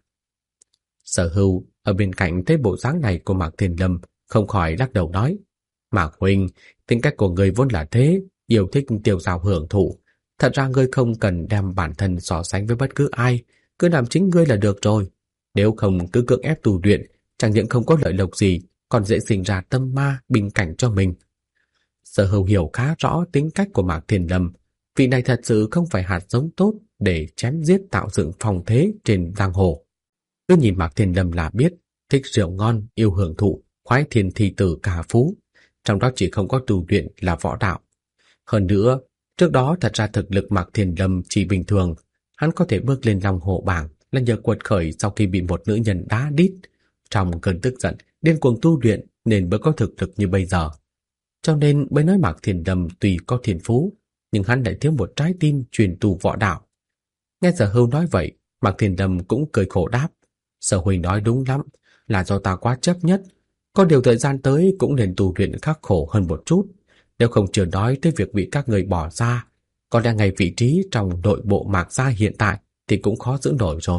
Sở Hưu ở bên cạnh thấy bộ dáng này của Mạc Thiên Lâm, không khỏi lắc đầu nói: Mạc huynh, tính cách của người vốn là thế, yêu thích tiêu dao hưởng thụ. Thật ra ngươi không cần đem bản thân so sánh với bất cứ ai, cứ làm chính ngươi là được rồi. Nếu không cứ cưỡng ép tu luyện, chẳng những không có lợi lộc gì, còn dễ sinh ra tâm ma bình cảnh cho mình. Sở Hưu hiểu khá rõ tính cách của Mạc Thiên Lâm, vị này thật sự không phải hạt giống tốt để chém giết tạo dựng phong thế trên giang hồ. Cứ nhìn Mạc Thiên Lâm là biết, thích rượu ngon, yêu hưởng thụ, khoái thiên thi tử ca phú, trong đó chỉ không có tu luyện là võ đạo. Hơn nữa, trước đó thật ra thực lực Mạc Thiên Lâm chỉ bình thường, hắn có thể bước lên Long Hồ bảng là nhờ quật khởi sau khi bị một nữ nhân đá đít. Trong cơn tức giận, điên cuồng tu luyện nên mới có thực lực như bây giờ. Cho nên mới nói Mạc Thiên Lâm tuy có thiên phú, nhưng hắn lại thiếu một trái tim truyền tu võ đạo. Nghe Sở Hưu nói vậy, Mạc Thiên Lâm cũng cười khổ đáp: Sở huynh nói đúng lắm, là do ta quá chấp nhất. Có điều thời gian tới cũng nên tu luyện khắc khổ hơn một chút. Nếu không chưa nói tới việc bị các người bỏ ra, còn đang ngày vị trí trong nội bộ Mạc gia hiện tại thì cũng khó giữ nổi rồi.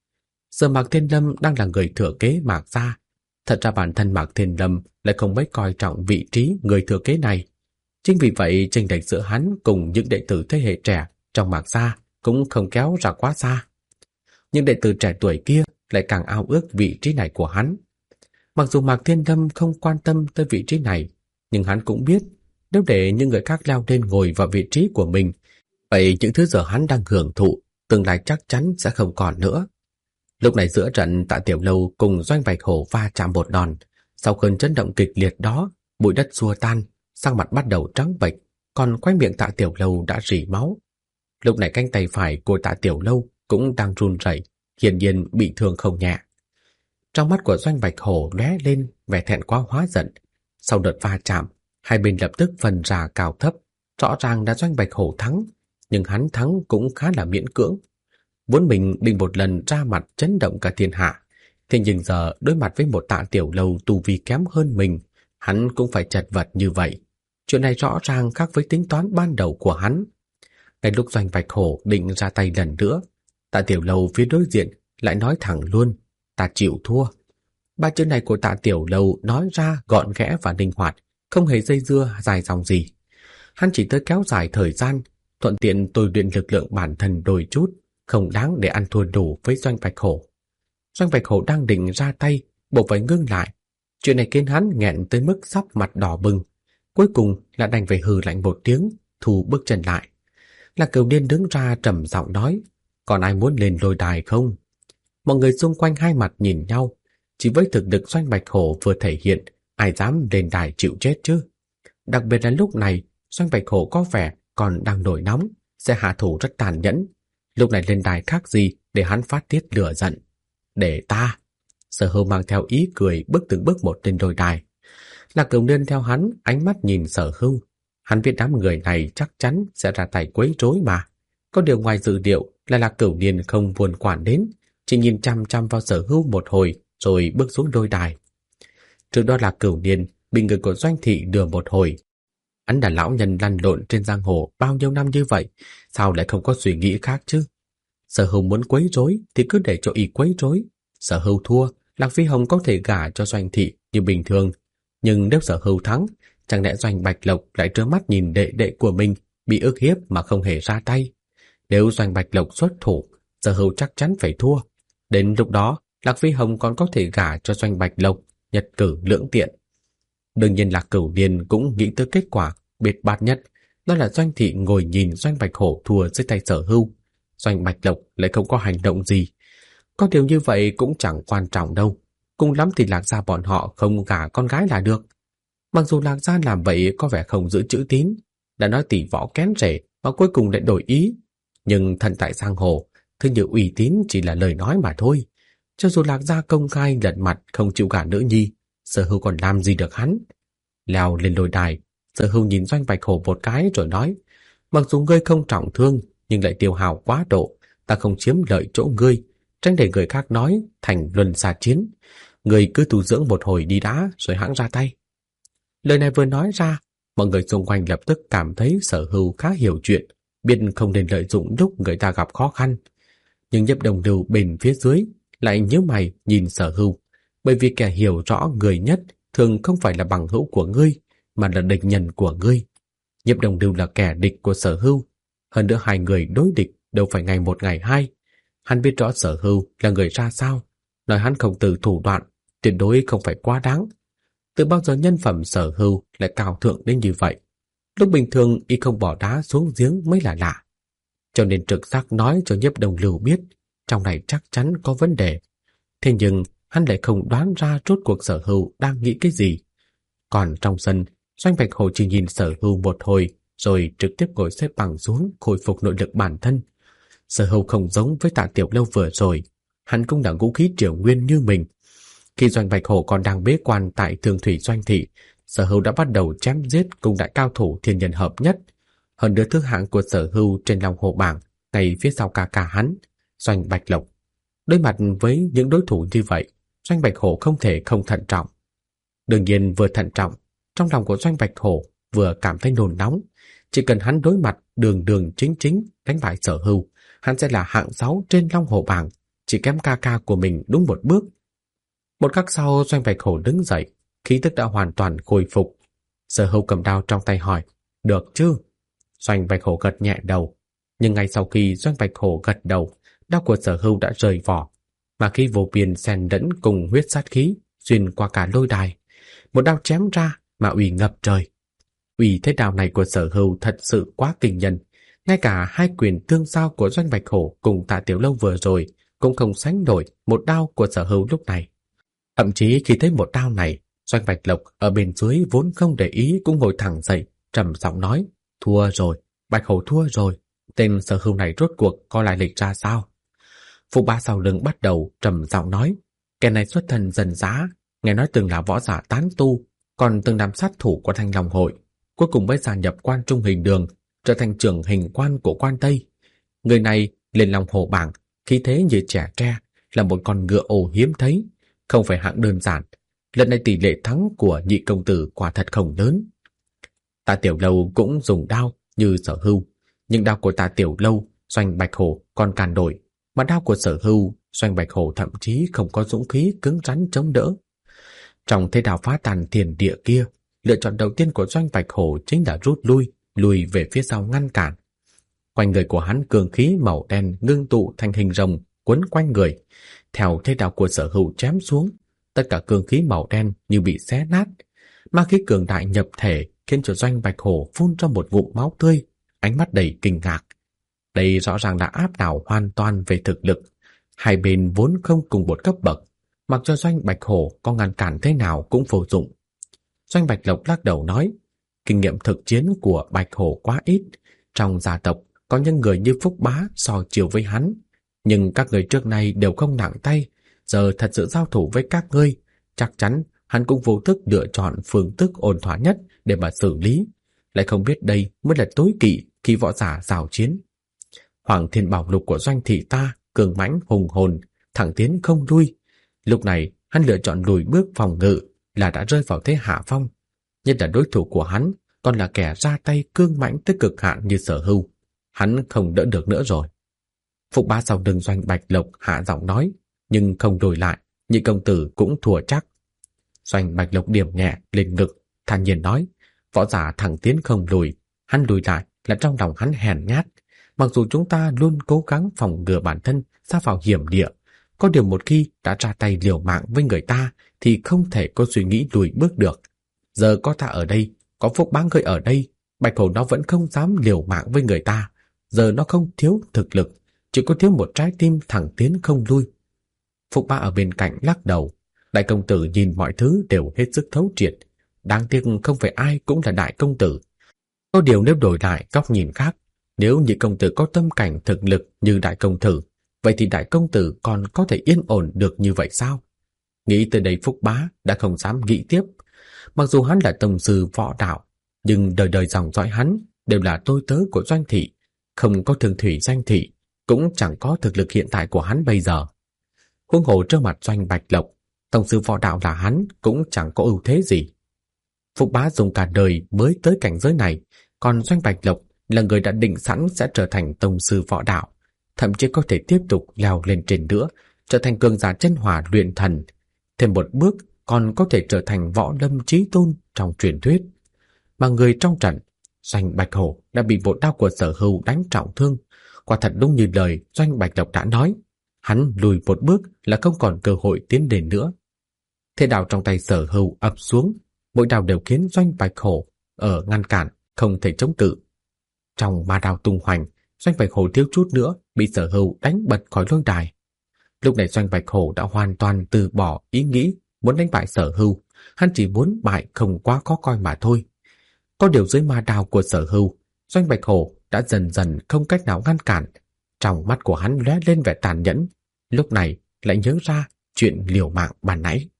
Giờ Mạc Thiên Lâm đang là người thừa kế Mạc gia. Thật ra bản thân Mạc Thiên Lâm lại không mấy coi trọng vị trí người thừa kế này. Chính vì vậy chênh lệch giữa hắn cùng những đệ tử thế hệ trẻ trong Mạc gia cũng không kéo ra quá xa. Những đệ tử trẻ tuổi kia lại càng ao ước vị trí này của hắn. Mặc dù Mạc Thiên Lâm không quan tâm tới vị trí này, nhưng hắn cũng biết nếu để những người khác leo lên ngồi vào vị trí của mình, vậy những thứ giờ hắn đang hưởng thụ tương lai chắc chắn sẽ không còn nữa. Lúc này giữa trận, Tạ Tiểu Lâu cùng Doanh Bạch Hổ va chạm một đòn. Sau cơn chấn động kịch liệt đó, bụi đất xua tan, sang mặt bắt đầu trắng bệch, còn khóe miệng Tạ Tiểu Lâu đã rỉ máu. Lúc này cánh tay phải của Tạ Tiểu Lâu cũng đang run rẩy, hiển nhiên bị thương không nhẹ. Trong mắt của Doanh Bạch Hổ lóe lên vẻ thẹn quá hóa giận. Sau đợt va chạm, hai bên lập tức phân ra cao thấp. Rõ ràng đã Doanh Bạch Hổ thắng, nhưng hắn thắng cũng khá là miễn cưỡng. Vốn mình định một lần ra mặt chấn động cả thiên hạ, thế nhưng giờ đối mặt với một Tạ Tiểu Lâu tu vi kém hơn mình, hắn cũng phải chật vật như vậy. Chuyện này rõ ràng khác với tính toán ban đầu của hắn. Ngay lúc Doanh Bạch Hổ định ra tay lần nữa, Tạ Tiểu Lâu phía đối diện lại nói thẳng luôn: ta chịu thua. Ba chữ này của Tạ Tiểu Lâu nói ra gọn ghẽ và linh hoạt, không hề dây dưa dài dòng gì. Hắn chỉ tới kéo dài thời gian, thuận tiện tôi luyện lực lượng bản thân đôi chút, không đáng để ăn thua đủ với Doanh Bạch Hổ. Doanh Bạch Hổ đang định ra tay, buộc phải ngưng lại. Chuyện này khiến hắn nghẹn tới mức sắp mặt đỏ bừng. Cuối cùng là đành phải hừ lạnh một tiếng, thu bước chân lại. Lạc Cửu Điên đứng ra trầm giọng nói: còn ai muốn lên lôi đài không? Mọi người xung quanh hai mặt nhìn nhau. Chỉ với thực lực Doanh Bạch Hổ vừa thể hiện, ai dám lên đài chịu chết chứ? Đặc biệt là lúc này, Doanh Bạch Hổ có vẻ còn đang nổi nóng, sẽ hạ thủ rất tàn nhẫn. Lúc này lên đài khác gì để hắn phát tiết lửa giận. Để ta. Sở Hưu mang theo ý cười bước từng bước một lên đôi đài. Lạc Cửu Điên theo hắn, ánh mắt nhìn Sở Hưu. Hắn biết đám người này chắc chắn sẽ ra tay quấy rối mà. Có điều ngoài dự liệu là Lạc Cửu Điên không buồn quản đến, chỉ nhìn chăm chăm vào Sở Hưu một hồi rồi bước xuống đôi đài. Trước đó Lạc Cửu Điên bị người của Doanh thị lừa một hồi. Hắn là lão nhân lăn lộn trên giang hồ bao nhiêu năm như vậy, sao lại không có suy nghĩ khác chứ? Sở Hưu muốn quấy rối thì cứ để cho y quấy rối. Sở Hưu thua, Lạc Phi Hồng có thể gả cho Doanh thị như bình thường. Nhưng nếu Sở Hưu thắng, chẳng lẽ Doanh Bạch Lộc lại trơ mắt nhìn đệ đệ của mình bị ức hiếp mà không hề ra tay? Nếu Doanh Bạch Lộc xuất thủ, Sở Hưu chắc chắn phải thua. Đến lúc đó, Lạc Phi Hồng còn có thể gả cho Doanh Bạch Lộc, nhật cử lưỡng tiện. Đương nhiên Lạc Cửu Điên cũng nghĩ tới kết quả biệt bát nhất, đó là Doanh Thị ngồi nhìn Doanh Bạch Hổ thua dưới tay Sở Hưu. Doanh Bạch Lộc lại không có hành động gì. Có điều như vậy cũng chẳng quan trọng đâu. Cùng lắm thì Lạc Gia bọn họ không gả con gái là được. Mặc dù Lạc Gia làm vậy có vẻ không giữ chữ tín, đã nói tỷ võ kén rể mà cuối cùng lại đổi ý. Nhưng thần tại giang hồ, thứ như uy tín chỉ là lời nói mà thôi. Cho dù Lạc Gia công khai lật mặt không chịu gả nữ nhi, Sở Hưu còn làm gì được hắn. Leo lên lôi đài, Sở Hưu nhìn Doanh Bạch Hổ một cái rồi nói: mặc dù ngươi không trọng thương nhưng lại tiêu hao quá độ, ta không chiếm lợi chỗ ngươi, tránh để người khác nói thành luân xa chiến. Ngươi cứ tu dưỡng một hồi đi đã rồi hãng ra tay. Lời này vừa nói ra, mọi người xung quanh lập tức cảm thấy Sở Hưu khá hiểu chuyện, biết không nên lợi dụng lúc người ta gặp khó khăn. Nhưng Nhiếp Đồng Lưu bên phía dưới lại nhíu mày nhìn Sở Hưu, bởi vì kẻ hiểu rõ người nhất thường không phải là bằng hữu của ngươi, mà là địch nhân của ngươi. Nhiếp Đồng Lưu là kẻ địch của Sở Hưu, hơn nữa hai người đối địch đâu phải ngày một ngày hai. Hắn biết rõ Sở Hưu là người ra sao, nói hắn không từ thủ đoạn, tuyệt đối không phải quá đáng. Từ bao giờ nhân phẩm Sở Hưu lại cao thượng đến như vậy? Lúc bình thường y không bỏ đá xuống giếng mới là lạ. Cho nên trực giác nói cho Nhiếp Đồng Lưu biết trong này chắc chắn có vấn đề. Thế nhưng hắn lại không đoán ra rốt cuộc Sở Hưu đang nghĩ cái gì. Còn trong sân, Doanh Bạch Hổ chỉ nhìn Sở Hưu một hồi rồi trực tiếp ngồi xếp bằng xuống khôi phục nội lực bản thân. Sở Hưu không giống với Tạ Tiểu Lâu vừa rồi, hắn cũng là ngũ khí triều nguyên như mình. Khi Doanh Bạch Hổ còn đang bế quan tại Thường Thủy Doanh Thị, Sở Hưu đã bắt đầu chém giết cùng đại cao thủ thiên nhân hợp nhất. Hơn nữa thứ hạng của Sở Hưu trên Long Hồ bảng ngay phía sau cả hắn, Doanh Bạch Lộc. Đối mặt với những đối thủ như vậy, Doanh Bạch Hổ không thể không thận trọng. Đương nhiên vừa thận trọng, trong lòng của Doanh Bạch Hổ vừa cảm thấy nôn nóng. Chỉ cần hắn đối mặt đường đường chính chính đánh bại Sở Hưu, hắn sẽ là hạng 6 trên Long Hồ bảng, chỉ kém ca của mình đúng một bước. Một khắc sau, Doanh Bạch Hổ đứng dậy, khí tức đã hoàn toàn khôi phục. Sở Hưu cầm đao trong tay hỏi: được chứ? Doanh Bạch Hổ gật nhẹ đầu. Nhưng ngay sau khi Doanh Bạch Hổ gật đầu, đao của Sở Hưu đã rời vỏ, mà khi vô biên xen lẫn cùng huyết sát khí xuyên qua cả lôi đài. Một đao chém ra mà uy ngập trời. Uy thế đao này của Sở Hưu thật sự quá kinh nhân, ngay cả hai quyền tương giao của Doanh Bạch Hổ cùng Tạ Tiểu Lâu vừa rồi cũng không sánh nổi một đao của Sở Hưu lúc này. Thậm chí khi thấy một đao này, Doanh Bạch Lộc ở bên dưới vốn không để ý cũng ngồi thẳng dậy, trầm giọng nói: thua rồi, Bạch Hổ thua rồi. Tên Sở Hưu này rốt cuộc có lai lịch ra sao? Phục Bá sau lưng bắt đầu trầm giọng nói: kẻ này xuất thân dân dã, nghe nói từng là võ giả tán tu, còn từng làm sát thủ của Thanh Long hội, cuối cùng mới gia nhập Quan Trung Hình Đường, trở thành trưởng hình quan của Quan Tây. Người này lên Long Hồ bảng, khí thế như trẻ tre, là một con ngựa ồ hiếm thấy, không phải hạng đơn giản. Lần này tỷ lệ thắng của nhị công tử quả thật không lớn. Tạ Tiểu Lâu cũng dùng đao như Sở Hưu, nhưng đao của Tạ Tiểu Lâu Doanh Bạch Hổ còn càn đổi, mà đao của Sở Hưu Doanh Bạch Hổ thậm chí không có dũng khí cứng rắn chống đỡ. Trong thế đao phá tàn thiền địa kia, lựa chọn đầu tiên của Doanh Bạch Hổ chính là rút lùi về phía sau ngăn cản. Quanh người của hắn cường khí màu đen ngưng tụ thành hình rồng quấn quanh người. Theo thế đao của Sở Hưu chém xuống, tất cả cường khí màu đen như bị xé nát. Ma khí cường đại nhập thể khiến cho Doanh Bạch Hổ phun ra một ngụm máu tươi, ánh mắt đầy kinh ngạc. Đây rõ ràng là áp đảo hoàn toàn về thực lực. Hai bên vốn không cùng một cấp bậc, mặc cho Doanh Bạch Hổ có ngăn cản thế nào cũng vô dụng. Doanh Bạch Lộc lắc đầu nói: kinh nghiệm thực chiến của Bạch Hổ quá ít. Trong gia tộc có những người như Phúc Bá so chiều với hắn, nhưng các người trước nay đều không nặng tay. Giờ thật sự giao thủ với các ngươi, chắc chắn hắn cũng vô thức lựa chọn phương thức ổn thỏa nhất để mà xử lý. Lại không biết đây mới là tối kỵ khi võ giả giao chiến. Hoàng Thiên Bảo Lục của Doanh thị ta cường mãnh hùng hồn, thẳng tiến không lui. Lúc này hắn lựa chọn lùi bước phòng ngự là đã rơi vào thế hạ phong. Nhất là đối thủ của hắn còn là kẻ ra tay cương mãnh tới cực hạn như Sở Hưu. Hắn không đỡ được nữa rồi. Phục Bá sau lưng Doanh Bạch Lộc hạ giọng nói, nhưng không đổi lại, nhị công tử cũng thua chắc. Doanh Bạch Lộc điểm nhẹ lên ngực, thản nhiên nói: võ giả thẳng tiến không lùi, hắn lùi lại là trong lòng hắn hèn nhát. Mặc dù chúng ta luôn cố gắng phòng ngừa bản thân ra vào hiểm địa, có điều một khi đã ra tay liều mạng với người ta thì không thể có suy nghĩ lùi bước được. Giờ có ta ở đây, có Phúc Bá ngươi ở đây, Bạch Hổ nó vẫn không dám liều mạng với người ta. Giờ nó không thiếu thực lực, chỉ có thiếu một trái tim thẳng tiến không lui. Phúc Bá ở bên cạnh lắc đầu. Đại công tử nhìn mọi thứ đều hết sức thấu triệt. Đáng tiếc không phải ai cũng là đại công tử. Có điều nếu đổi lại góc nhìn khác, nếu nhị công tử có tâm cảnh thực lực như đại công tử, vậy thì đại công tử còn có thể yên ổn được như vậy sao? Nghĩ tới đây Phúc Bá đã không dám nghĩ tiếp. Mặc dù hắn là tông sư võ đạo, nhưng đời đời dòng dõi hắn đều là tôi tớ của Doanh thị, không có thường thủy danh thị, cũng chẳng có thực lực hiện tại của hắn bây giờ. Huống hồ trước mặt Doanh Bạch Lộc, tông sư võ đạo là hắn cũng chẳng có ưu thế gì. Phúc Bá dùng cả đời mới tới cảnh giới này, còn Doanh Bạch Lộc là người đã định sẵn sẽ trở thành tông sư võ đạo, thậm chí có thể tiếp tục leo lên trên nữa, trở thành cường giả chân hỏa luyện thần, thêm một bước còn có thể trở thành võ lâm chí tôn trong truyền thuyết. Mà người trong trận, Doanh Bạch Hổ đã bị một đao của Sở Hưu đánh trọng thương. Quả thật đúng như lời Doanh Bạch Lộc đã nói, hắn lùi một bước là không còn cơ hội tiến đến nữa. Thế đao trong tay Sở Hưu ập xuống, mỗi đao đều khiến Doanh Bạch Hổ ở ngăn cản, không thể chống cự. Trong ma đao tung hoành, Doanh Bạch Hổ thiếu chút nữa bị Sở Hưu đánh bật khỏi lôi đài. Lúc này Doanh Bạch Hổ đã hoàn toàn từ bỏ ý nghĩ muốn đánh bại Sở Hưu, hắn chỉ muốn bại không quá khó coi mà thôi. Có điều dưới ma đao của Sở Hưu, Doanh Bạch Hổ đã dần dần không cách nào ngăn cản. Trong mắt của hắn lóe lên vẻ tàn nhẫn, lúc này lại nhớ ra chuyện liều mạng ban nãy.